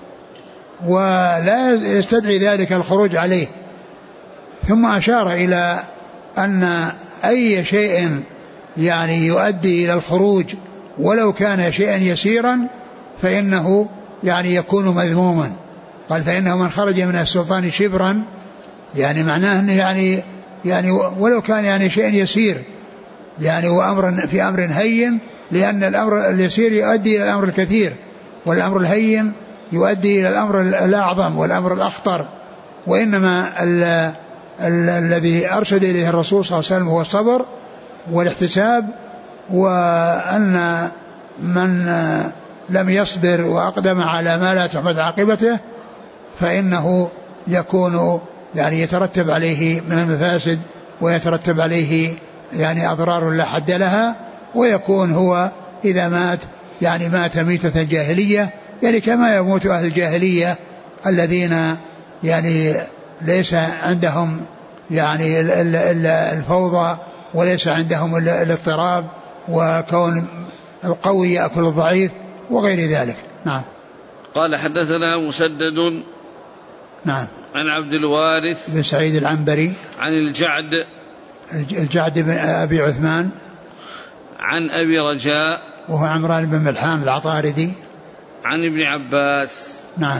[SPEAKER 1] ولا يستدعي ذلك الخروج عليه. ثم أشار إلى أن أي شيء يعني يؤدي إلى الخروج ولو كان شيئا يسيرا فإنه يعني يكون مذموما. قال فإنه من خرج من السلطان شبرا، يعني معناه أنه يعني ولو كان يعني شيء يسير يعني وأمر في أمر هين، لأن الأمر اليسير يؤدي إلى الأمر الكثير، والأمر الهين يؤدي إلى الأمر الأعظم والأمر الأخطر. وإنما الذي أرشد إليه الرسول صلى الله عليه وسلم هو الصبر والاحتساب، وأن من لم يصبر وأقدم على ما لا تحمد عاقبته فإنه يكون يعني يترتب عليه من المفاسد ويترتب عليه يعني أضرار لا حد لها، ويكون هو إذا مات يعني مات ميتة جاهلية، يعني كما يموت أهل الجاهلية الذين
[SPEAKER 2] يعني ليس عندهم يعني الفوضى، وليس عندهم الاضطراب، وكون القوي يأكل الضعيف وغير ذلك. نعم.
[SPEAKER 1] قال حدثنا مسدد
[SPEAKER 2] نعم
[SPEAKER 1] عن عبد الوارث
[SPEAKER 2] بن سعيد العنبري
[SPEAKER 1] عن
[SPEAKER 2] الجعد بن أبي عثمان
[SPEAKER 1] عن أبي رجاء
[SPEAKER 2] وهو عمران بن ملحان العطاردي
[SPEAKER 1] عن ابن عباس.
[SPEAKER 2] نعم.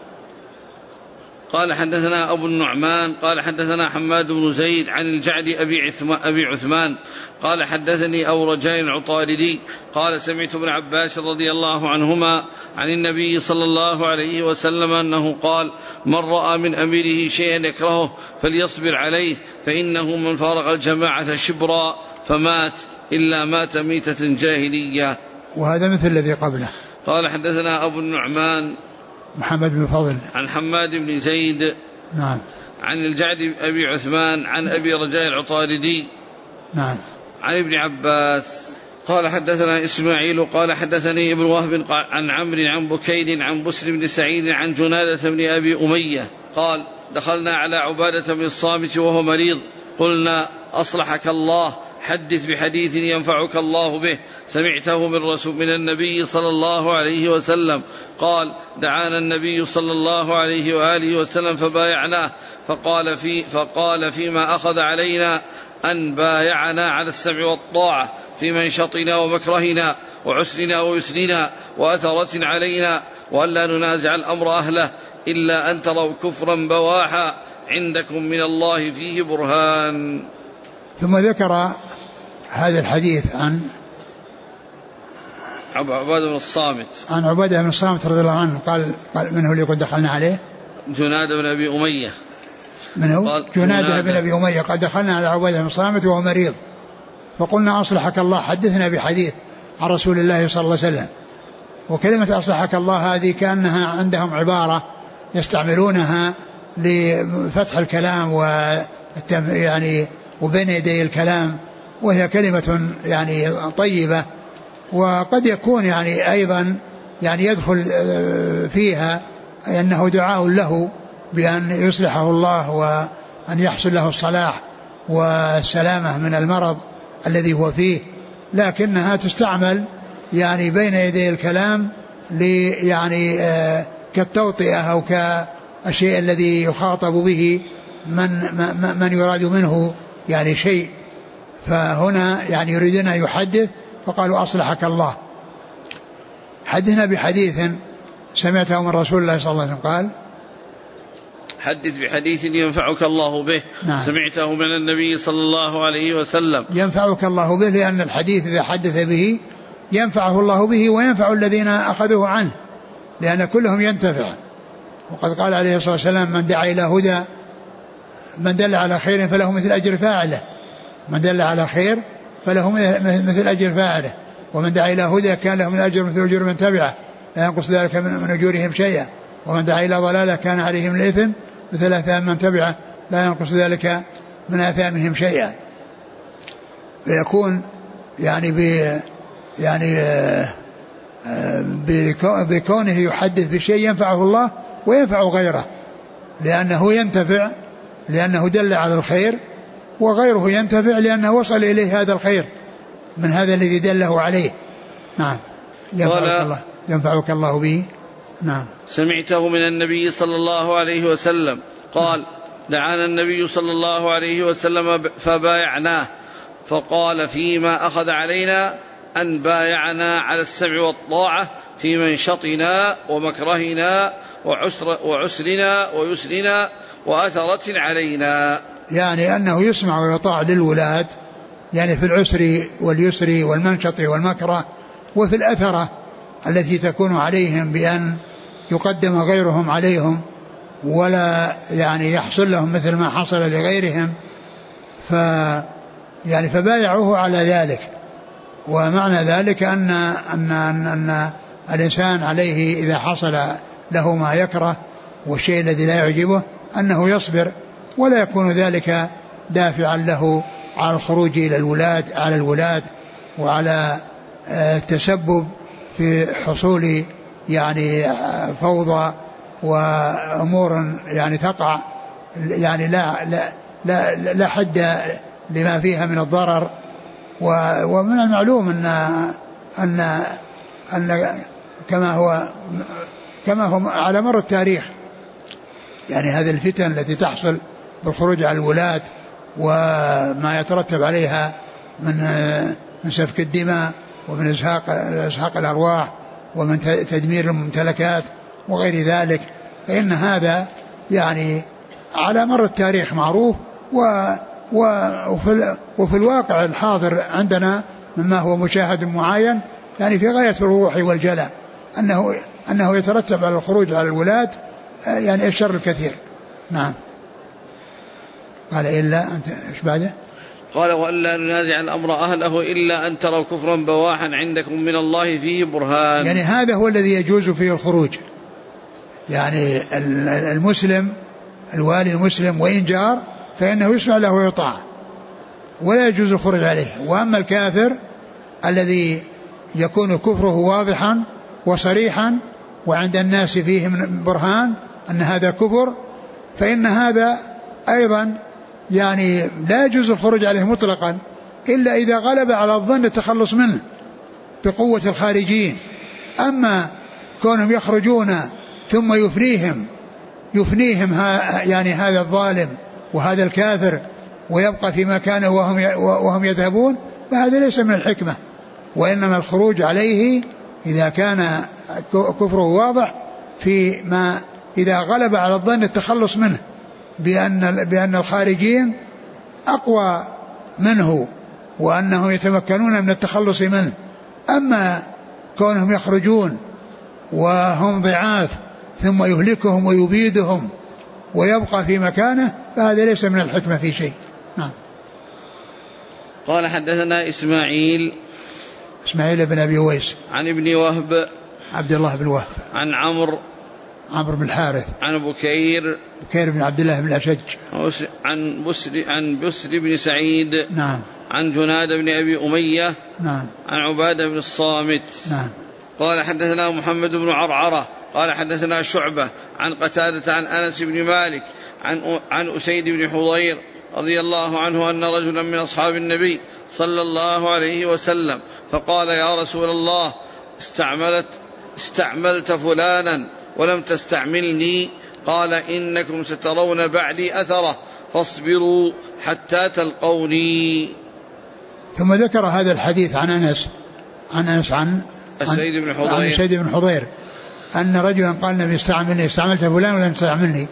[SPEAKER 1] قال حدثنا أبو النعمان قال حدثنا حماد بن زيد عن الجعد أبي عثمان قال حدثني أبو رجاء العطاردي قال سمعت ابن عباس رضي الله عنهما عن النبي صلى الله عليه وسلم أنه قال: من رأى من أميره شيئا يكرهه فليصبر عليه، فإنه من فارق الجماعة شبرا فمات إلا مات ميتة جاهلية.
[SPEAKER 2] وهذا مثل الذي قبله.
[SPEAKER 1] قال حدثنا أبو النعمان
[SPEAKER 2] محمد بن فضل
[SPEAKER 1] عن حماد بن زيد
[SPEAKER 2] نعم
[SPEAKER 1] عن الجعد أبي عثمان عن أبي رجاء العطاردي
[SPEAKER 2] نعم
[SPEAKER 1] عن ابن عباس. قال حدثنا إسماعيل قال حدثني ابن وهب عن عمرو عن بكير عن بسر بن سعيد عن جنادة بن أبي أمية قال: دخلنا على عبادة بن الصامت وهو مريض، قلنا: أصلحك الله، حدث بحديث ينفعك الله به سمعته من النبي صلى الله عليه وسلم. قال: دعانا النبي صلى الله عليه وآله وسلم فبايعناه، فقال فيما أخذ علينا أن بايعنا على السمع والطاعة في منشطنا ومكرهنا وعسرنا ويسرنا وأثرة علينا، وأن لا ننازع الأمر أهله إلا أن تروا كفرا بواحا عندكم من الله فيه برهان.
[SPEAKER 2] ثم ذكر هذا الحديث عن
[SPEAKER 1] عبادة بن الصامت
[SPEAKER 2] عن عبادة بن الصامت رضي الله عنه قال من هو اللي قد دخلنا عليه؟
[SPEAKER 1] جنادة بن أبي أمية.
[SPEAKER 2] من هو؟ جنادة بن أبي أمية. قد دخلنا على عبادة بن الصامت وهو مريض، فقلنا: أصلحك الله، حدثنا بحديث عن رسول الله صلى الله عليه وسلم. وكلمة أصلحك الله هذه كأنها عندهم عبارة يستعملونها لفتح الكلام يعني وبين يدي الكلام، وهي كلمة يعني طيبة، وقد يكون يعني أيضا يعني يدخل فيها أنه دعاء له بأن يصلحه الله وأن يحصل له الصلاح والسلامة من المرض الذي هو فيه، لكنها تستعمل يعني بين يدي الكلام يعني كالتوطئة أو كالشيء الذي يخاطب به من يراد منه يعني شيء، فهنا يعني يريدون أن يحدث فقالوا: أصلحك الله. حدثنا بحديث سمعته من رسول الله صلى الله عليه وسلم قال:
[SPEAKER 1] حدث بحديث ينفعك الله به. نعم. سمعته من النبي صلى الله عليه وسلم.
[SPEAKER 2] ينفعك الله به لأن الحديث إذا حدث به ينفعه الله به وينفع الذين أخذوه عنه، لأن كلهم ينتفع. وقد قال عليه الصلاة والسلام: من دعا إلى هدى من دل على خير فله مثل أجر فاعله، من دل على خير فله مثل أجر فاعله، ومن دعا إلى هدى كان له من أجر مثل أجر من تبعه لا ينقص ذلك من أجورهم شيئا، ومن دعا إلى ضلالة كان عليه من الإثم مثل آثام من تبعه لا ينقص ذلك من آثامهم شيئا. فيكون بكونه يحدث بشيء ينفعه الله وينفع غيره، لأنه ينتفع لأنه دل على الخير، وغيره ينتفع لأنه وصل إليه هذا الخير من هذا الذي دله عليه. نعم. ينفعك الله به. نعم.
[SPEAKER 1] سمعته من النبي صلى الله عليه وسلم قال: دعانا النبي صلى الله عليه وسلم فبايعناه، فقال فيما أخذ علينا أن بايعنا على السمع والطاعة في منشطنا ومكرهنا وعسرنا ويسرنا وأثرة علينا،
[SPEAKER 2] يعني أنه يسمع ويطاع للولاة، يعني في العسر واليسر والمنشط والمكره، وفي الأثرة التي تكون عليهم بأن يقدم غيرهم عليهم ولا يعني يحصل لهم مثل ما حصل لغيرهم، يعني فبايعوه على ذلك. ومعنى ذلك أن الإنسان عليه إذا حصل له ما يكره والشيء الذي لا يعجبه أنه يصبر، ولا يكون ذلك دافعا له على الخروج إلى الولاة وعلى التسبب في حصول يعني فوضى وأمور يعني تقع يعني لا حد لما فيها من الضرر. ومن المعلوم أن كما هو على مر التاريخ يعني هذه الفتن التي تحصل بالخروج على الولاة وما يترتب عليها من سفك الدماء ومن إزهاق الأرواح ومن تدمير الممتلكات وغير ذلك، فإن هذا يعني على مر التاريخ معروف. وفي الواقع الحاضر عندنا مما هو مشاهد معين يعني في غاية الوضوح والجلاء أنه يترتب على الخروج على الولاة يعني الشر الكثير. نعم. قال إلا أنت إيش بعده؟
[SPEAKER 1] قال وألا ننازع الأمر أهله إلا أن تروا كفرا بواحا عندكم من الله فيه برهان.
[SPEAKER 2] يعني هذا هو الذي يجوز فيه الخروج، يعني المسلم الوالي المسلم وإن جار فإنه يسمع له ويطاع ولا يجوز الخروج عليه. وأما الكافر الذي يكون كفره واضحا وصريحا وعند الناس فيه من برهان أن هذا كفر، فإن هذا أيضا يعني لا يجوز الخروج عليه مطلقا إلا إذا غلب على الظن التخلص منه بقوة الخارجين. أما كونهم يخرجون ثم يفنيهم يعني هذا الظالم وهذا الكافر ويبقى في مكانه وهم يذهبون، فهذا ليس من الحكمة. وإنما الخروج عليه إذا كان كفره واضح فيما إذا غلب على الظن التخلص منه بأن الخارجين أقوى منه وأنهم يتمكنون من التخلص منه. أما كونهم يخرجون وهم ضعاف ثم يهلكهم ويبيدهم ويبقى في مكانه فهذا ليس من الحكمة في شيء. نعم.
[SPEAKER 1] قال حدثنا إسماعيل
[SPEAKER 2] بن أبي ويس عن
[SPEAKER 1] ابن وهب
[SPEAKER 2] عبد الله بن وهب عن
[SPEAKER 1] عمرو
[SPEAKER 2] بن الحارث
[SPEAKER 1] عن بكير
[SPEAKER 2] بن عبد الله بن الأشج
[SPEAKER 1] عن بسر بن سعيد.
[SPEAKER 2] نعم.
[SPEAKER 1] عن جناد بن أبي أمية.
[SPEAKER 2] نعم.
[SPEAKER 1] عن عبادة بن الصامت.
[SPEAKER 2] نعم.
[SPEAKER 1] قال حدثنا محمد بن عرعرة قال حدثنا شعبة عن قتادة عن أنس بن مالك عن أسيد بن حضير رضي الله عنه أن رجلا من أصحاب النبي صلى الله عليه وسلم فقال يا رسول الله استعملت فلانا ولم تستعملني، قال إنكم سترون بعدي أثره فاصبروا حتى تلقوني.
[SPEAKER 2] ثم ذكر هذا الحديث عن أنس عن أسيد بن حضير أن رجلا قال النبي استعملت فلان ولم تستعملني،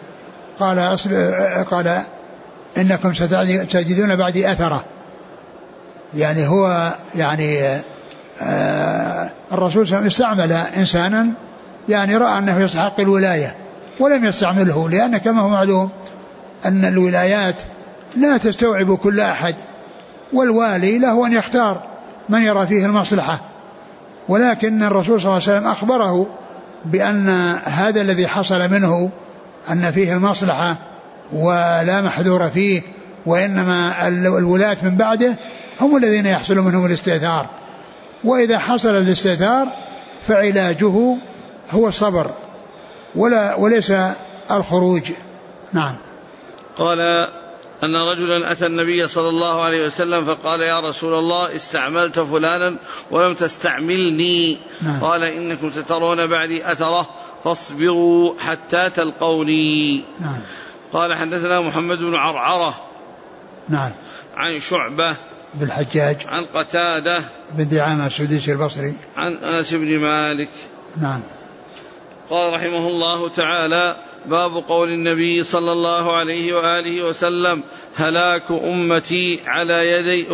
[SPEAKER 2] قال إنكم ستجدون بعدي أثره. يعني هو يعني الرسول صلى الله عليه وسلم استعمل إنسانا يعني رأى أنه يستحق الولاية ولم يستعمله، لأن كما هو معلوم أن الولايات لا تستوعب كل أحد، والوالي له أن يختار من يرى فيه المصلحة. ولكن الرسول صلى الله عليه وسلم أخبره بأن هذا الذي حصل منه أن فيه المصلحة ولا محذور فيه، وإنما الولاة من بعده هم الذين يحصل منهم الاستئثار، وإذا حصل الاستئثار فعلاجه هو الصبر وليس الخروج. نعم.
[SPEAKER 1] قال أن رجلا أتى النبي صلى الله عليه وسلم فقال يا رسول الله استعملت فلانا ولم تستعملني.
[SPEAKER 2] نعم.
[SPEAKER 1] قال إنكم سترون بعدي أثره فاصبروا حتى تلقوني.
[SPEAKER 2] نعم.
[SPEAKER 1] قال حدثنا محمد بن عرعرة.
[SPEAKER 2] نعم.
[SPEAKER 1] عن شعبة
[SPEAKER 2] بن الحجاج
[SPEAKER 1] عن قتادة
[SPEAKER 2] بن دعامة السديسي البصري
[SPEAKER 1] عن أنس بن مالك.
[SPEAKER 2] نعم.
[SPEAKER 1] قال رحمه الله تعالى باب قول النبي صلى الله عليه وآله وسلم هلاك أمتي على يدي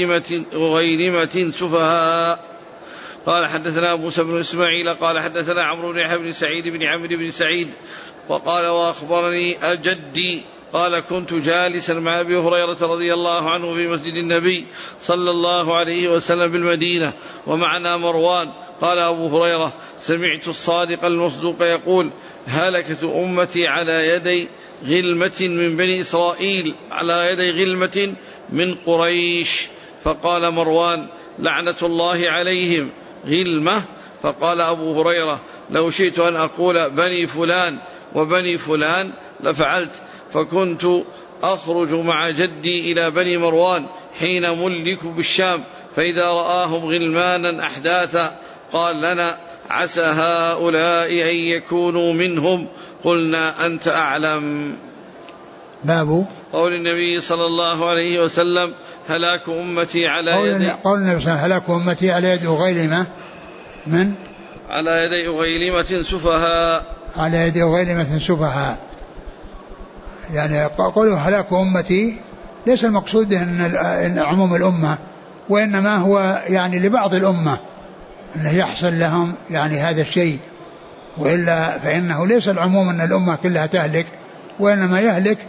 [SPEAKER 1] أغيلمة سفهاء. قال حدثنا موسى بن إسماعيل قال حدثنا عمرو بن يحيى بن سعيد بن عمرو بن سعيد وقال وأخبرني الجدي قال كنت جالسا مع أبي هريرة رضي الله عنه في مسجد النبي صلى الله عليه وسلم بالمدينة ومعنا مروان. قال أبو هريرة سمعت الصادق المصدوق يقول هلكة أمتي على يدي غلمة من بني إسرائيل على يدي غلمة من قريش. فقال مروان لعنة الله عليهم غلمة. فقال أبو هريرة لو شئت أن أقول بني فلان وبني فلان لفعلت، فكنت أخرج مع جدي إلى بني مروان حين ملك بالشام، فإذا رآهم غلمانا أحداثا قال لنا: عسى هؤلاء أن يكونوا منهم. قلنا: أنت أعلم.
[SPEAKER 2] باب
[SPEAKER 1] قول النبي صلى الله عليه وسلم: هلاك أمتي على يدي،
[SPEAKER 2] قول النبي صلى الله عليه وسلم: هلاك أمتي على يد أغيلمة
[SPEAKER 1] على يدي أغيلمة سفهاء، على
[SPEAKER 2] يدي أغيلمة سفهاء. يعني قوله هلاك أمتي ليس المقصود إن عموم الأمة، وإنما هو يعني لبعض الأمة أنه يحصل لهم يعني هذا الشيء، وإلا فإنه ليس العموم أن الأمة كلها تهلك، وإنما يهلك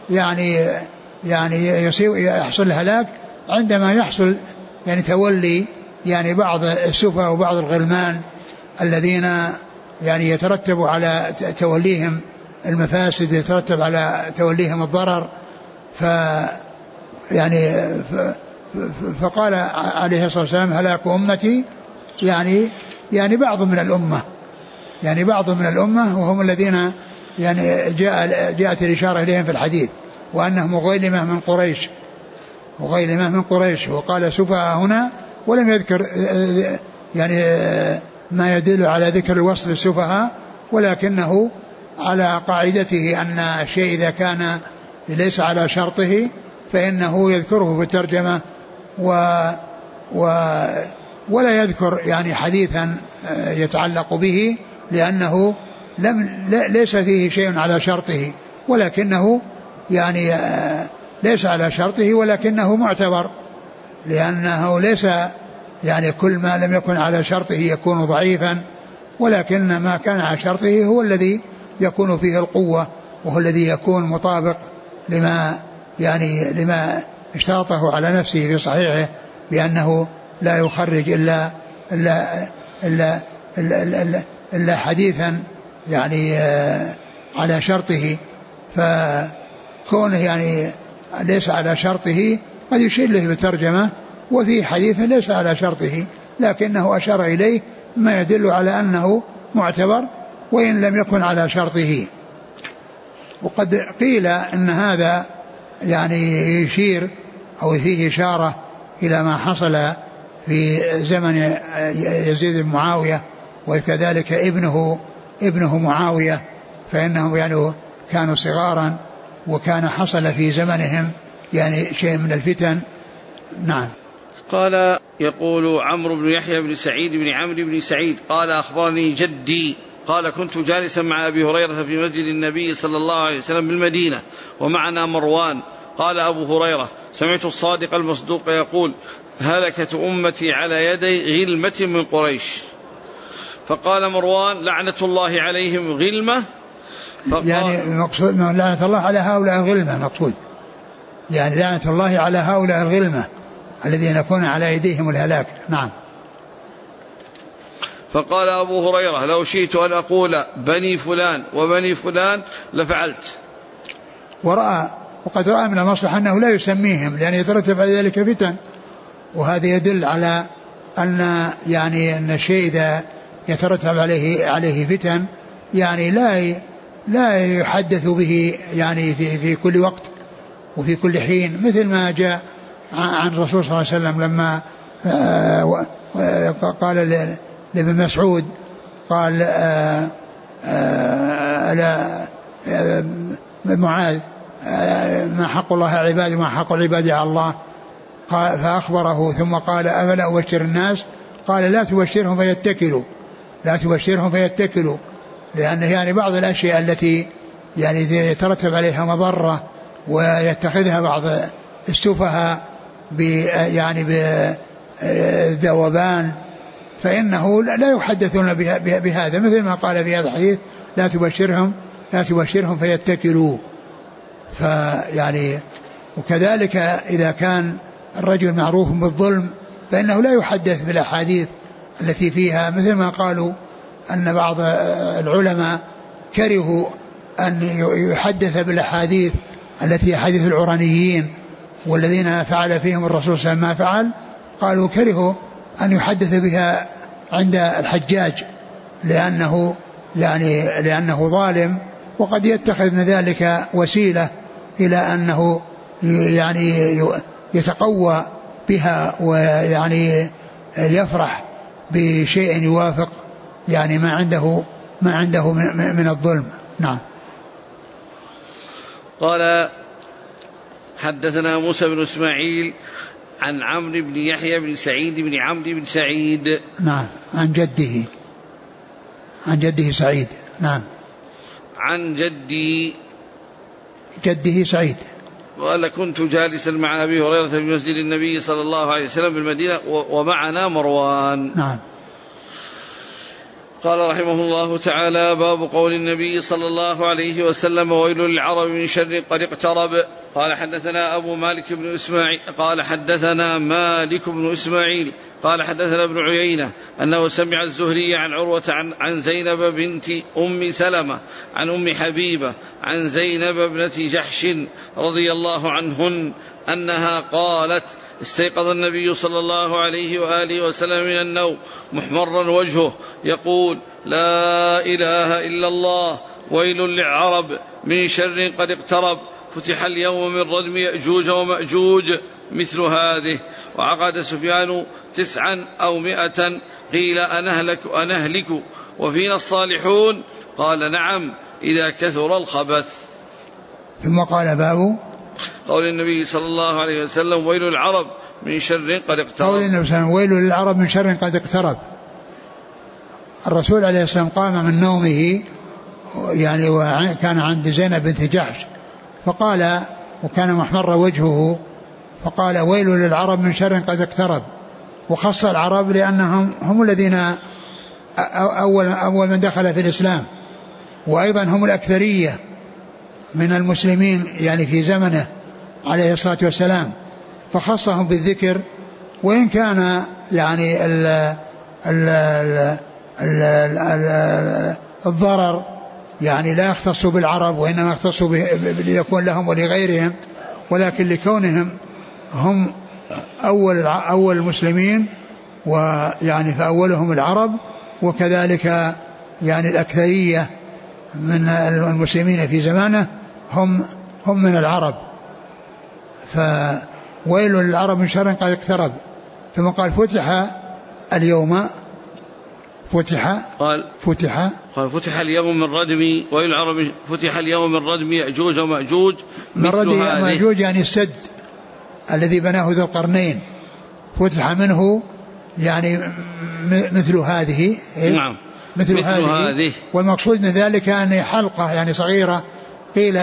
[SPEAKER 2] يعني يحصل الهلاك عندما يحصل يعني تولي يعني بعض السفهاء وبعض الغلمان الذين يعني يترتب على توليهم المفاسد، يترتب على توليهم الضرر. فقال عليه الصلاة والسلام: هلاك أمتي يعني بعض من الأمة، يعني بعض من الأمة، وهم الذين يعني جاءت الإشارة إليهم في الحديث، وأنهم مغيلمة من قريش، وقال سفهاء هنا ولم يذكر يعني ما يدل على ذكر الوصف للسفهاء، ولكنه على قاعدته أن الشيء إذا كان ليس على شرطه فإنه يذكره في الترجمة ولا يذكر يعني حديثا يتعلق به، لأنه ليس فيه شيء على شرطه، ولكنه يعني ليس على شرطه ولكنه معتبر، لأنه ليس يعني كل ما لم يكن على شرطه يكون ضعيفا، ولكن ما كان على شرطه هو الذي يكون فيه القوة، وهو الذي يكون مطابق لما اشترطه على نفسه في صحيحه بأنه لا يخرج إلا حديثا يعني على شرطه. فكونه يعني ليس على شرطه قد يشير له بالترجمة، وفي حديث ليس على شرطه لكنه أشار إليه ما يدل على أنه معتبر وإن لم يكن على شرطه. وقد قيل أن هذا يعني يشير أو فيه إشارة إلى ما حصل في زمن يزيد بن معاوية، وكذلك ابنه معاوية، فإنهم يعني كانوا صغارا وكان حصل في زمنهم يعني شيء من الفتن. نعم.
[SPEAKER 1] قال يقول عمرو بن يحيى بن سعيد بن عمرو بن سعيد قال أخبرني جدي قال: كنت جالسا مع أبي هريرة في مسجد النبي صلى الله عليه وسلم بالمدينة ومعنا مروان. قال أبو هريرة: سمعت الصادق المصدوق يقول: هلكت أمتي على يدي غلمة من قريش. فقال مروان: لعنة الله عليهم غلمة.
[SPEAKER 2] يعني المقصود لعنة الله على هؤلاء الغلمة، مقصود يعني لعنة الله على هؤلاء الغلمة الذين يكون على أيديهم الهلاك. نعم.
[SPEAKER 1] فقال أبو هريرة: لو شئت أن أقول بني فلان وبني فلان لفعلت.
[SPEAKER 2] وقد رأى من المصلحة أنه لا يسميهم لأن يترتب على ذلك فتن، وهذا يدل على أن يعني أن الشيء إذا يترتب عليه فتن يعني لا يحدث به يعني في كل وقت وفي كل حين، مثل ما جاء عن الرسول صلى الله عليه وسلم لما قال لابن مسعود قال معاذ: ما حق الله على العباد وما حق العباد على الله، فأخبره ثم قال: أفلا أبشر الناس؟ قال: لا تبشرهم فيتكلوا، لأنه يعني بعض الأشياء التي يعني يترتب عليها مضرة ويتخذها بعض السفهاء يعني بذوبان فإنه لا يحدثون بهذا، مثل ما قال في هذا الحديث: لا تبشرهم فيتكلوا. فيعني وكذلك إذا كان الرجل معروف بالظلم فإنه لا يحدث بالأحاديث التي فيها، مثل ما قالوا أن بعض العلماء كرهوا أن يحدث بالأحاديث التي هي حديث العرانيين والذين فعل فيهم الرسول صلى الله عليه وسلم ما فعل، قالوا كرهوا أن يحدث بها عند الحجاج لأنه ظالم وقد يتخذ من ذلك وسيلة إلى أنه يعني يتقوى بها ويعني يفرح بشيء يوافق يعني ما عنده من الظلم. نعم.
[SPEAKER 1] قال حدثنا موسى بن إسماعيل عن عمرو بن يحيى بن سعيد بن عمرو بن سعيد.
[SPEAKER 2] نعم. عن جده سعيد. نعم.
[SPEAKER 1] عن
[SPEAKER 2] جده سعيد.
[SPEAKER 1] قال كنت جالسا مع أبي هريرة في مسجد النبي صلى الله عليه وسلم بالمدينة ومعنا مروان.
[SPEAKER 2] نعم.
[SPEAKER 1] قال رحمه الله تعالى: باب قول النبي صلى الله عليه وسلم: ويل للعرب من شر قد اقترب. قال حدثنا أبو مالك بن إسماعيل قال حدثنا مالك بن إسماعيل قال حدثنا ابن عيينة أنه سمع الزهري عن عروة عن زينب بنت أم سلمة عن أم حبيبة عن زينب ابنة جحش رضي الله عنهن أنها قالت: استيقظ النبي صلى الله عليه وآله وسلم من النوم محمرا وجهه يقول: لا إله إلا الله، ويل للعرب من شر قد اقترب، فتح اليوم من ردم يأجوج ومأجوج مثل هذه. وعقد سفيان 9 أو 100 قيل أنهلك وفينا الصالحون، قال: نعم إذا كثر الخبث.
[SPEAKER 2] ثم قال: باب
[SPEAKER 1] قول النبي صلى الله عليه وسلم: ويل العرب من شر قد اقترب.
[SPEAKER 2] قول النبي صلى الله عليه وسلم: ويل للعرب من شر قد اقترب. الرسول عليه السلام قام من نومه يعني وكان عند زينب بنت جحش فقال، وكان محمر وجهه، فقال: ويل للعرب من شر قد اقترب. وخص العرب لأنهم هم الذين أول من دخل في الإسلام، وأيضا هم الأكثرية من المسلمين يعني في زمنه عليه الصلاة والسلام، فخصهم بالذكر. وإن كان يعني الضرر يعني لا يختص بالعرب، وإنما يختص ليكون لهم ولغيرهم، ولكن لكونهم هم أول المسلمين ويعني فأولهم العرب، وكذلك يعني الأكثرية من المسلمين في زمانه هم من العرب. فويل للعرب من شر قد اقترب. ثم قال: فتح اليوم
[SPEAKER 1] فتح اليوم من ردم، ويل العرب فتح اليوم من ردم يأجوج ومأجوج مثل هذه.
[SPEAKER 2] مأجوج يعني السد الذي بناه ذو القرنين، فتح منه يعني مثل هذه.
[SPEAKER 1] نعم. مثل هذه.
[SPEAKER 2] والمقصود من ذلك أن حلقة يعني صغيرة، قيل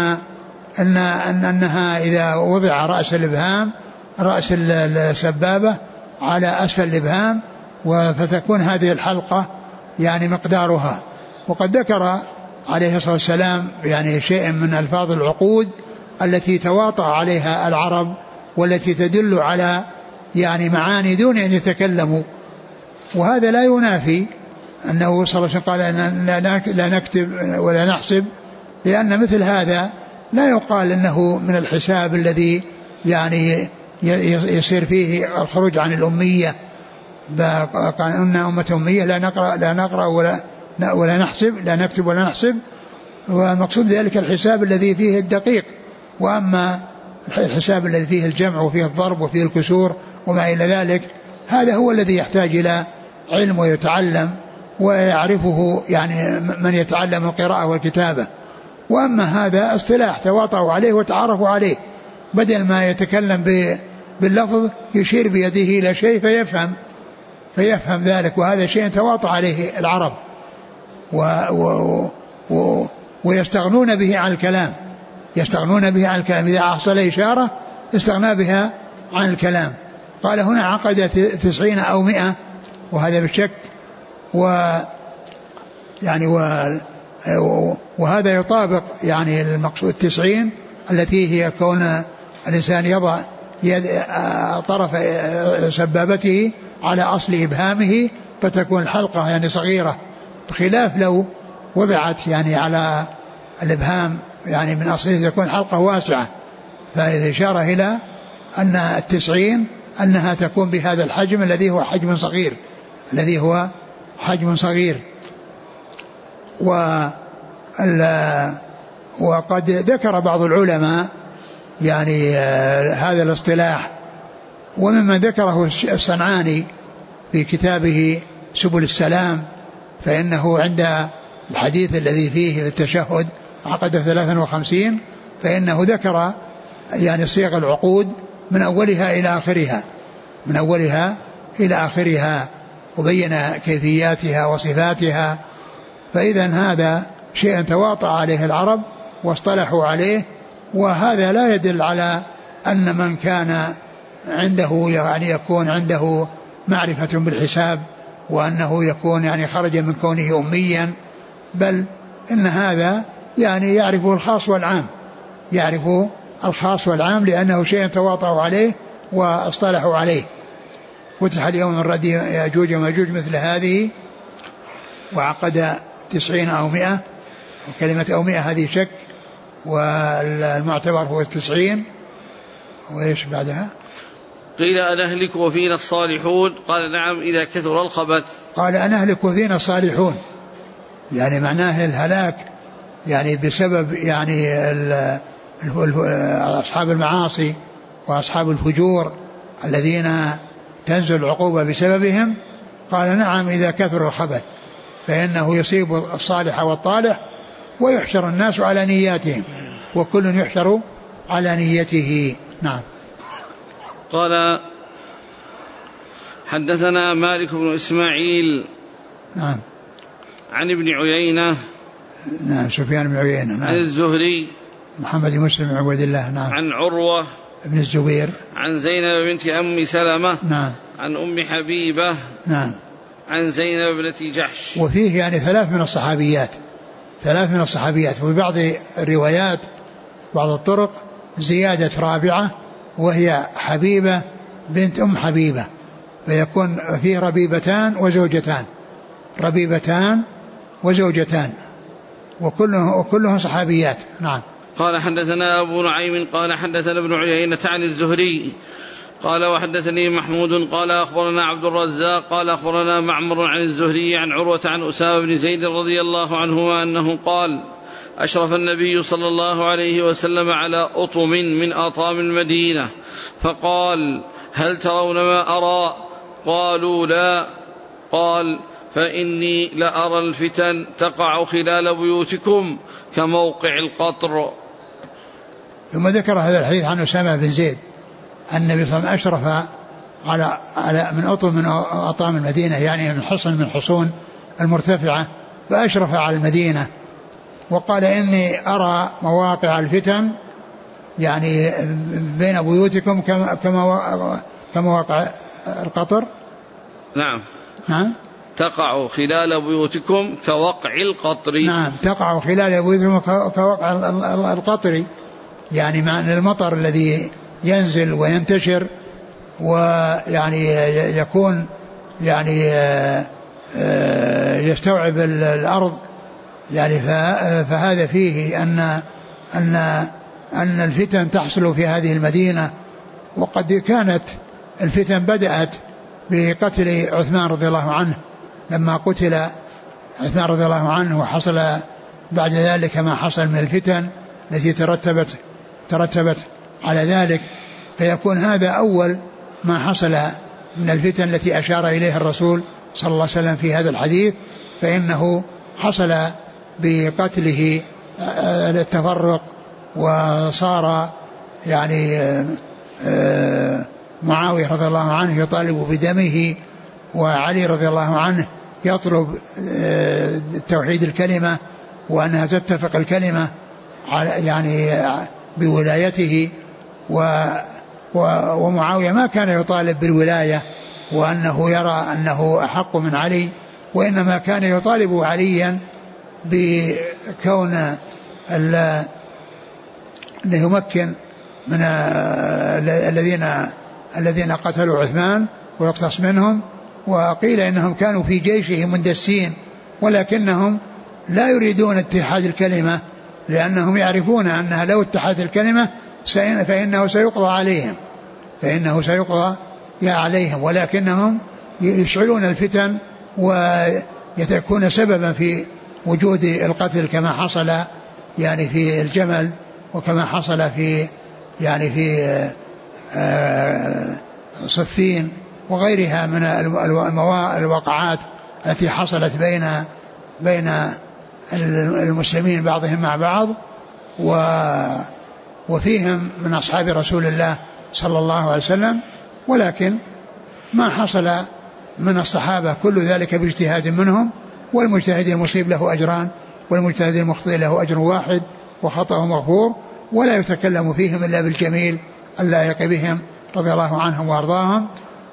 [SPEAKER 2] أنها إذا وضع رأس السبابة على أسفل الإبهام فتكون هذه الحلقة يعني مقدارها. وقد ذكر عليه الصلاة والسلام يعني شيء من ألفاظ العقود التي تواطأ عليها العرب، والتي تدل على يعني معاني دون أن يتكلموا. وهذا لا ينافي أنه صلى الله عليه وسلم قال لا نكتب ولا نحسب، لأن مثل هذا لا يقال أنه من الحساب الذي يعني يصير فيه الخروج عن الأمية. قال إن أمة أمية لا نقرأ ولا نحسب، لا نكتب ولا نحسب. والمقصود ذلك الحساب الذي فيه الدقيق، وأما الحساب الذي فيه الجمع وفيه الضرب وفيه الكسور وما إلى ذلك، هذا هو الذي يحتاج إلى علم ويتعلم ويعرفه يعني من يتعلم القراءة والكتابة. وأما هذا اصطلاح تواطؤوا عليه وتعارفوا عليه، بدل ما يتكلم باللفظ يشير بيده إلى شيء فيفهم ذلك. وهذا شيء تواطؤ عليه العرب ويستغنون به عن الكلام، إذا أحصل إشارة استغنى بها عن الكلام. قال هنا عقد 90 أو 100، وهذا بالشك. وهذا يطابق يعني المقصود 90 التي هي كون الإنسان يضع طرف سبابته على أصل إبهامه فتكون الحلقة يعني صغيرة، بخلاف لو وضعت يعني على الإبهام يعني من أصله تكون الحلقة واسعة. فالإشارة إلى أن 90 أنها تكون بهذا الحجم الذي هو حجم صغير. وقد ذكر بعض العلماء يعني هذا الاصطلاح، وممن ذكره الصنعاني في كتابه سبل السلام، فإنه عند الحديث الذي فيه في التشهد عقد 53 فإنه ذكر يعني صيغ العقود من أولها إلى آخرها وبين كيفياتها وصفاتها. فإذا هذا شيء تواطأ عليه العرب واصطلحوا عليه، وهذا لا يدل على أن من كان عنده يعني يكون عنده معرفة بالحساب وأنه يكون يعني خرج من كونه أميا، بل إن هذا يعني يعرفه الخاص والعام لأنه شيء تواطؤوا عليه واصطلحوا عليه. فتح اليوم من ردي يأجوج ومأجوج مثل هذه وعقد 90 أو 100، وكلمة أو 100 هذه شك، والمعتبر هو 90. وإيش بعدها؟
[SPEAKER 1] قيل أنهلك وفينا الصالحون، قال نعم إذا كثر الخبث.
[SPEAKER 2] قال أنهلك وفينا الصالحون، يعني معناه الهلاك يعني بسبب يعني أصحاب المعاصي وأصحاب الفجور الذين تنزل العقوبة بسببهم. قال نعم إذا كثر الخبث فإنه يصيب الصالح والطالح ويحشر الناس على نياتهم وكل يحشر على نيته. نعم.
[SPEAKER 1] قال حدثنا مالك بن إسماعيل
[SPEAKER 2] نعم
[SPEAKER 1] عن ابن عيينة
[SPEAKER 2] نعم سفيان بن عيينة نعم
[SPEAKER 1] عن الزهري
[SPEAKER 2] محمد بن مسلم بن عبد الله نعم
[SPEAKER 1] عن عروة
[SPEAKER 2] ابن الزبير
[SPEAKER 1] عن زينب بنت أم سلمة
[SPEAKER 2] نعم
[SPEAKER 1] عن أم حبيبة
[SPEAKER 2] نعم
[SPEAKER 1] عن زينب بنت جحش.
[SPEAKER 2] وفيه يعني ثلاث من الصحابيات، وفي بعض الروايات بعض الطرق زيادة رابعة وهي حبيبة بنت أم حبيبة، فيكون فيه ربيبتان وزوجتان وكلهم صحابيات. نعم.
[SPEAKER 1] قال حدثنا أبو نعيم قال حدثنا ابن عيينة عن الزهري قال وحدثني محمود قال أخبرنا عبد الرزاق قال أخبرنا معمر عن الزهري عن عروة عن أسامة بن زيد رضي الله عنهما أنه قال أشرف النبي صلى الله عليه وسلم على أطم من أطام المدينة فقال هل ترون ما أرى؟ قالوا لا. قال فإني لأرى الفتن تقع خلال بيوتكم كموقع القطر.
[SPEAKER 2] ثم ذكر هذا الحديث عن أسامة بن زيد أن النبي صلى الله عليه وسلم أشرف على من أطم من أطام المدينة، يعني من حصن من حصون المرتفعة، فأشرف على المدينة وقال إني أرى مواقع الفتن يعني بين بيوتكم كمواقع القطر.
[SPEAKER 1] نعم
[SPEAKER 2] تقع
[SPEAKER 1] خلال بيوتكم كوقع القطر.
[SPEAKER 2] نعم تقع خلال بيوتكم كوقع القطر، يعني معنى المطر الذي ينزل وينتشر ويعني يكون يعني يستوعب الأرض، يعني فهذا فيه أن الفتن تحصل في هذه المدينة. وقد كانت الفتن بدأت بقتل عثمان رضي الله عنه، لما قتل عثمان رضي الله عنه وحصل بعد ذلك ما حصل من الفتن التي ترتبت على ذلك، فيكون هذا أول ما حصل من الفتن التي أشار إليها الرسول صلى الله عليه وسلم في هذا الحديث، فإنه حصل بقتله التفرق، وصار يعني معاوية رضي الله عنه يطالب بدمه، وعلي رضي الله عنه يطلب توحيد الكلمة وأنها تتفق الكلمة يعني بولايته، ومعاوية ما كان يطالب بالولاية وأنه يرى أنه أحق من علي، وإنما كان يطالب عليا بكون أنه يمكن من الذين قتلوا عثمان ويقتص منهم. وقيل إنهم كانوا في جيشه مندسين، ولكنهم لا يريدون اتحاد الكلمة، لأنهم يعرفون أنها لو اتحاد الكلمة فإنه سيقضى عليهم، ولكنهم يشعلون الفتن ويكون سببا في وجود القتل كما حصل يعني في الجمل، وكما حصل في يعني في صفين وغيرها من الواقعات التي حصلت بين المسلمين بعضهم مع بعض، وفيهم من أصحاب رسول الله صلى الله عليه وسلم. ولكن ما حصل من الصحابة كل ذلك باجتهاد منهم، والمجتهد المصيب له أجران، والمجتهد المخطئ له أجر واحد وخطأه مغفور، ولا يتكلم فيهم إلا بالجميل اللائق بهم رضي الله عنهم وأرضاهم.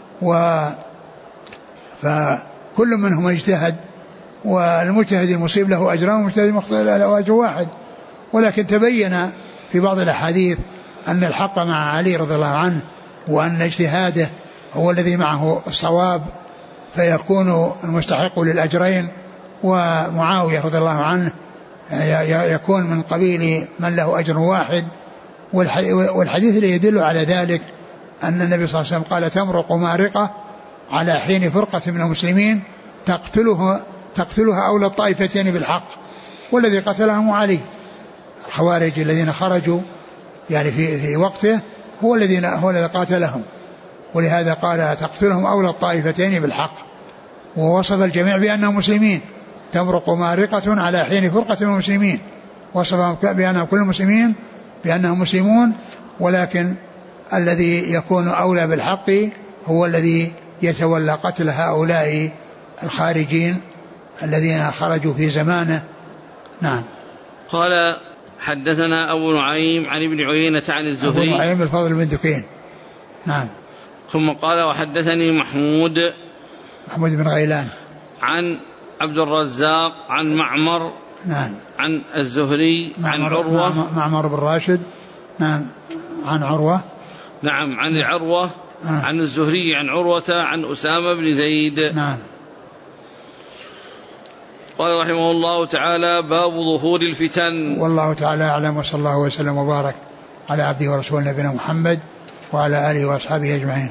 [SPEAKER 2] فكل منهم اجتهد، والمجتهد المصيب له أجران، والمجتهد المخطئ له أجر واحد. ولكن تبين في بعض الأحاديث أن الحق مع علي رضي الله عنه، وأن اجتهاده هو الذي معه الصواب، فيكون المستحق للأجرين، ومعاوية رضي الله عنه يكون من قبيل من له أجر واحد. والحديث اللي يدل على ذلك أن النبي صلى الله عليه وسلم قال: تمرق مارقة على حين فرقة من المسلمين تقتلها أولى الطائفتين بالحق، والذي قتلهم علي. الخوارج الذين خرجوا يعني في وقته هو الذي قاتلهم، ولهذا قال: تقتلهم أولى الطائفتين بالحق. ووصف الجميع بأنهم مسلمين، تمرق مارقة على حين فرقة من المسلمين، وصفهم بأنهم كل المسلمين بأنهم مسلمون، ولكن الذي يكون أولى بالحق هو الذي يتولى قتل هؤلاء الخارجين الذين خرجوا في زمانه. نعم.
[SPEAKER 1] قال: حدثنا أبو نعيم عن ابن عيينة عن الزهري.
[SPEAKER 2] أبو نعيم الفضل بن دكين. نعم.
[SPEAKER 1] ثم قال: وحدثني محمود
[SPEAKER 2] بن غيلان
[SPEAKER 1] عن عبد الرزاق عن معمر.
[SPEAKER 2] نعم.
[SPEAKER 1] عن الزهري عن عروة.
[SPEAKER 2] معمر بن راشد. نعم. عن عروة.
[SPEAKER 1] نعم. عن عروة. عن الزهري عن عروة عن أسامة بن زيد.
[SPEAKER 2] نعم.
[SPEAKER 1] قال رحمه الله تعالى: باب ظهور الفتن.
[SPEAKER 2] والله تعالى أعلم، وصلى الله وسلم وبارك على عبده ورسوله نبينا محمد وعلى آله وأصحابه أجمعين.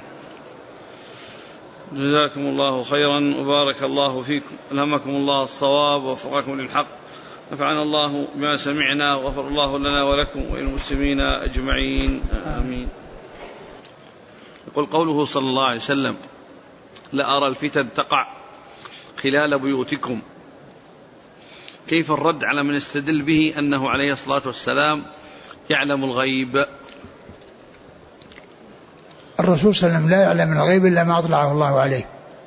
[SPEAKER 1] جزاكم الله خيرا وبارك الله فيكم، ألهمكم الله الصواب ووفقكم للحق، نفعنا الله بما سمعنا وغفر الله لنا ولكم وللمسلمين أجمعين، آمين. يقول قوله صلى الله عليه وسلم: لأرى الفتن تقع خلال بيوتكم، كيف الرد على من استدل به أنه عليه الصلاة والسلام يعلم الغيب؟
[SPEAKER 2] الرسول صلى الله عليه وسلم لا يعلم من الغيب إلا ما أطلعه الله عليه،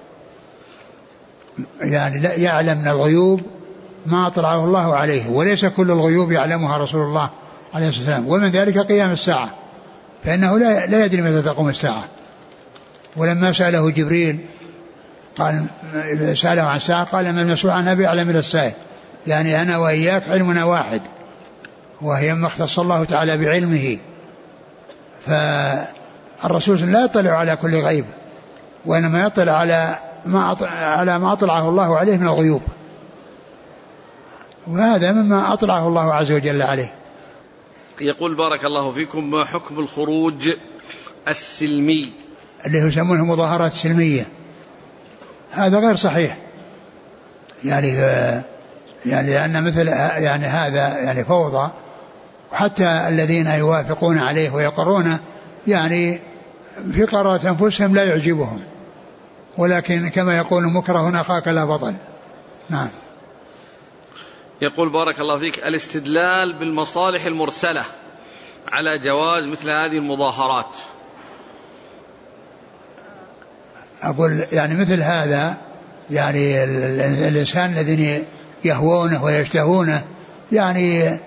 [SPEAKER 2] يعني لا يعلم من الغيوب ما أطلعه الله عليه، وليس كل الغيوب يعلمها رسول الله عليه الصلاة والسلام. ومن ذلك قيام الساعة، فإنه لا يدري متى تقوم الساعة. ولما سأله جبريل قال سأله عن الساعة قال: ما المسؤول عنها بأعلم من السائل، يعني أنا وإياك علمنا واحد، وهي ما اختص الله تعالى بعلمه. فالرسول لا يطلع على كل غيب، وإنما يطلع على ما أطلعه الله عليه من الغيوب، وهذا مما أطلعه الله عز وجل عليه.
[SPEAKER 1] يقول بارك الله فيكم: ما حكم الخروج السلمي
[SPEAKER 2] اللي يسمونه مظاهرات سلمية؟ هذا غير صحيح، يعني لأن مثل يعني هذا يعني فوضى، وحتى الذين يوافقون عليه ويقرونه يعني في قرارة أنفسهم لا يعجبهم، ولكن كما يقول: مكره أخاك لا بطل. نعم.
[SPEAKER 1] يقول بارك الله فيك: الاستدلال بالمصالح المرسلة على جواز مثل هذه المظاهرات.
[SPEAKER 2] أقول يعني مثل هذا، يعني الإنسان الذين يهوونه ويشتهونه يعني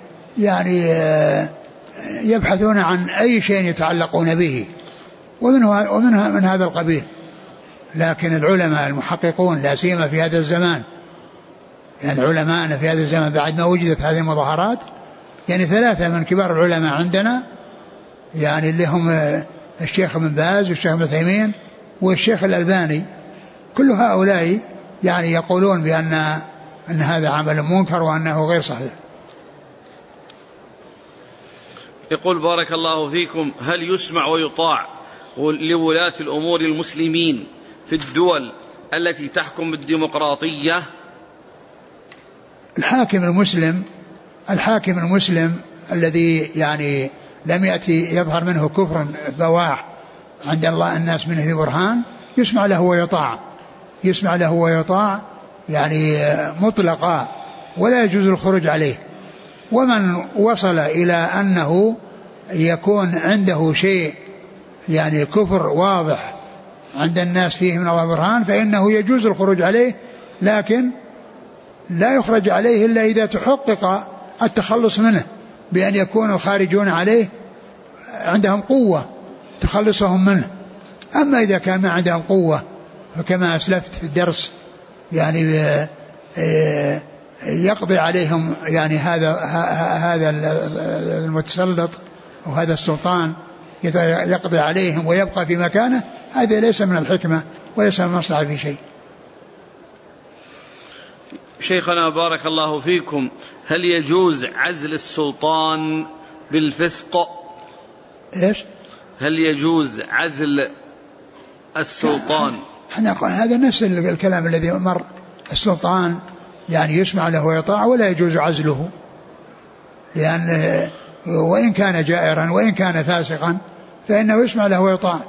[SPEAKER 2] يبحثون عن أي شيء يتعلقون به، ومنها من هذا القبيل. لكن العلماء المحققون لا سيما في هذا الزمان، يعني علماءنا في هذا الزمان بعد ما وجدت هذه المظاهرات، يعني 3 من كبار العلماء عندنا، يعني اللي هم الشيخ ابن باز والشيخ ابن عثيمين والشيخ الألباني، كل هؤلاء يعني يقولون بأن هذا عمل منكر وأنه غير صحيح.
[SPEAKER 1] يقول بارك الله فيكم: هل يسمع ويطاع لولاة الأمور المسلمين في الدول التي تحكم بالديمقراطية؟
[SPEAKER 2] الحاكم المسلم الذي يعني لم يأتي يظهر منه كفر بواح عند الله الناس منه ببرهان يسمع له ويطاع يعني مطلقا ولا يجوز الخروج عليه. ومن وصل إلى أنه يكون عنده شيء يعني كفر واضح عند الناس فيه من الله برهان فإنه يجوز الخروج عليه، لكن لا يخرج عليه إلا إذا تحقق التخلص منه بأن يكون الخارجون عليه عندهم قوة تخلصهم منه. أما إذا كان ما عندهم قوة فكما أسلفت في الدرس يعني يقضي عليهم يعني هذا المتسلط وهذا السلطان يقضي عليهم ويبقى في مكانه، هذا ليس من الحكمة وليس من المصلحة في شيء.
[SPEAKER 1] شيخنا بارك الله فيكم، هل يجوز عزل السلطان بالفسق؟
[SPEAKER 2] إيش؟
[SPEAKER 1] هل يجوز عزل السلطان؟
[SPEAKER 2] احنا هذا نفس الكلام الذي مر. السلطان يعني يسمع له ويطاع ولا يجوز عزله، لأن وإن كان جائرا وإن كان فاسقا فإنه يسمع له ويطاع،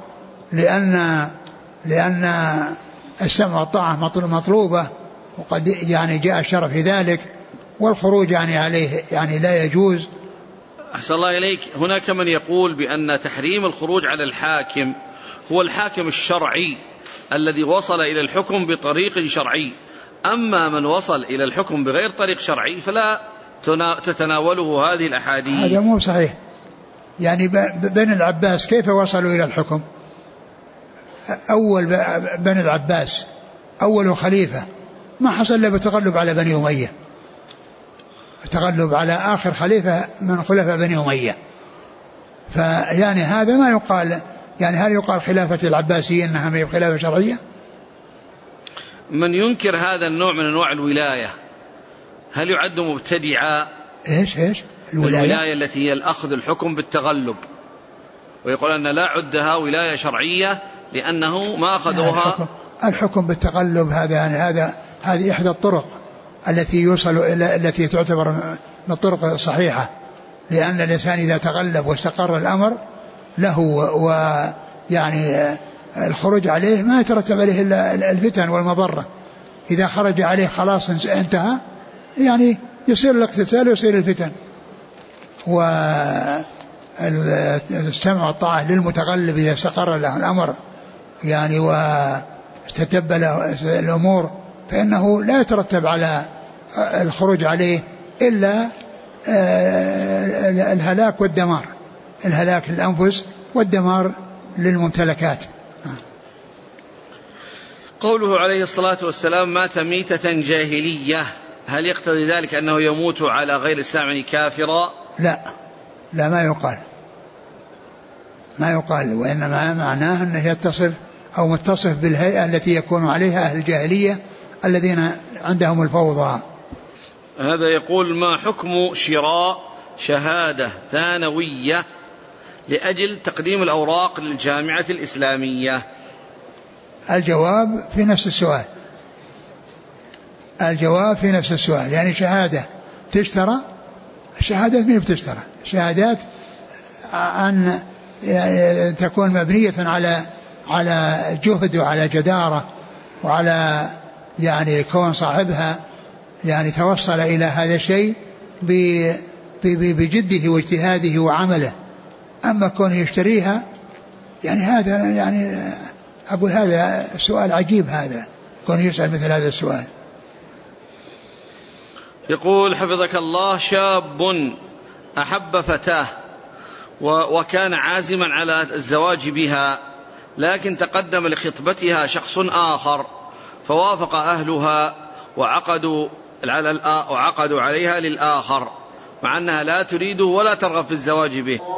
[SPEAKER 2] لأن السمع والطاعة مطلوبة، وقد يعني جاء الشرع في ذلك، والخروج يعني عليه يعني لا يجوز.
[SPEAKER 1] أحسن الله إليك. هناك من يقول بأن تحريم الخروج على الحاكم هو الحاكم الشرعي الذي وصل إلى الحكم بطريق شرعي، أما من وصل إلى الحكم بغير طريق شرعي فلا تتناوله هذه الأحاديث.
[SPEAKER 2] هذا مو صحيح. يعني بني العباس كيف وصلوا إلى الحكم؟ أول بني العباس أول خليفة ما حصل إلا بتغلب على بني أمية، تغلب على آخر خليفة من خلفاء بني أمية. فيعني هذا ما يقال، يعني هل يقال خلافة العباسيين أنها ما هي خلافة شرعية؟
[SPEAKER 1] من ينكر هذا النوع من أنواع الولاية هل يعد مبتدعا؟
[SPEAKER 2] إيش
[SPEAKER 1] الولاية التي هي الأخذ الحكم بالتغلب، ويقول أن لا عدها ولاية شرعية لأنه ما أخذوها.
[SPEAKER 2] الحكم بالتغلب هذه إحدى الطرق التي يوصل إلى التي تعتبر من الطرق الصحيحة، لأن الإنسان إذا تغلب واستقر الأمر له ويعني الخروج عليه ما يترتب عليه إلا الفتن والمضرة. إذا خرج عليه خلاص انتهى، يعني يصير الاقتتال ويصير الفتن. والسمع والطاعة للمتغلب إذا استقر له الأمر يعني واستتب له الأمور فإنه لا يترتب على الخروج عليه إلا الهلاك والدمار، الهلاك للأنفس والدمار للممتلكات.
[SPEAKER 1] قوله عليه الصلاة والسلام مات ميتة جاهلية، هل يقتضي ذلك أنه يموت على غير الإسلام يعني كافرا؟
[SPEAKER 2] لا ما يقال، وإنما معناه أنه يتصف أو متصف بالهيئة التي يكون عليها أهل الجاهلية الذين عندهم الفوضى.
[SPEAKER 1] هذا يقول ما حكم شراء شهادة ثانوية لأجل تقديم الأوراق للجامعة الإسلامية؟
[SPEAKER 2] الجواب في نفس السؤال، يعني شهادة تشترى، الشهادات ما بتشترى، شهادات أن يعني تكون مبنية على جهد وعلى جدارة وعلى يعني كون صاحبها يعني توصل إلى هذا الشيء بجده واجتهاده وعمله. أما كونه يشتريها يعني هذا يعني أقول هذا سؤال عجيب، هذا كونه يسأل مثل هذا السؤال.
[SPEAKER 1] يقول حفظك الله شاب أحب فتاة وكان عازما على الزواج بها، لكن تقدم لخطبتها شخص آخر فوافق أهلها وعقدوا عليها للآخر مع أنها لا تريده ولا ترغب في الزواج به،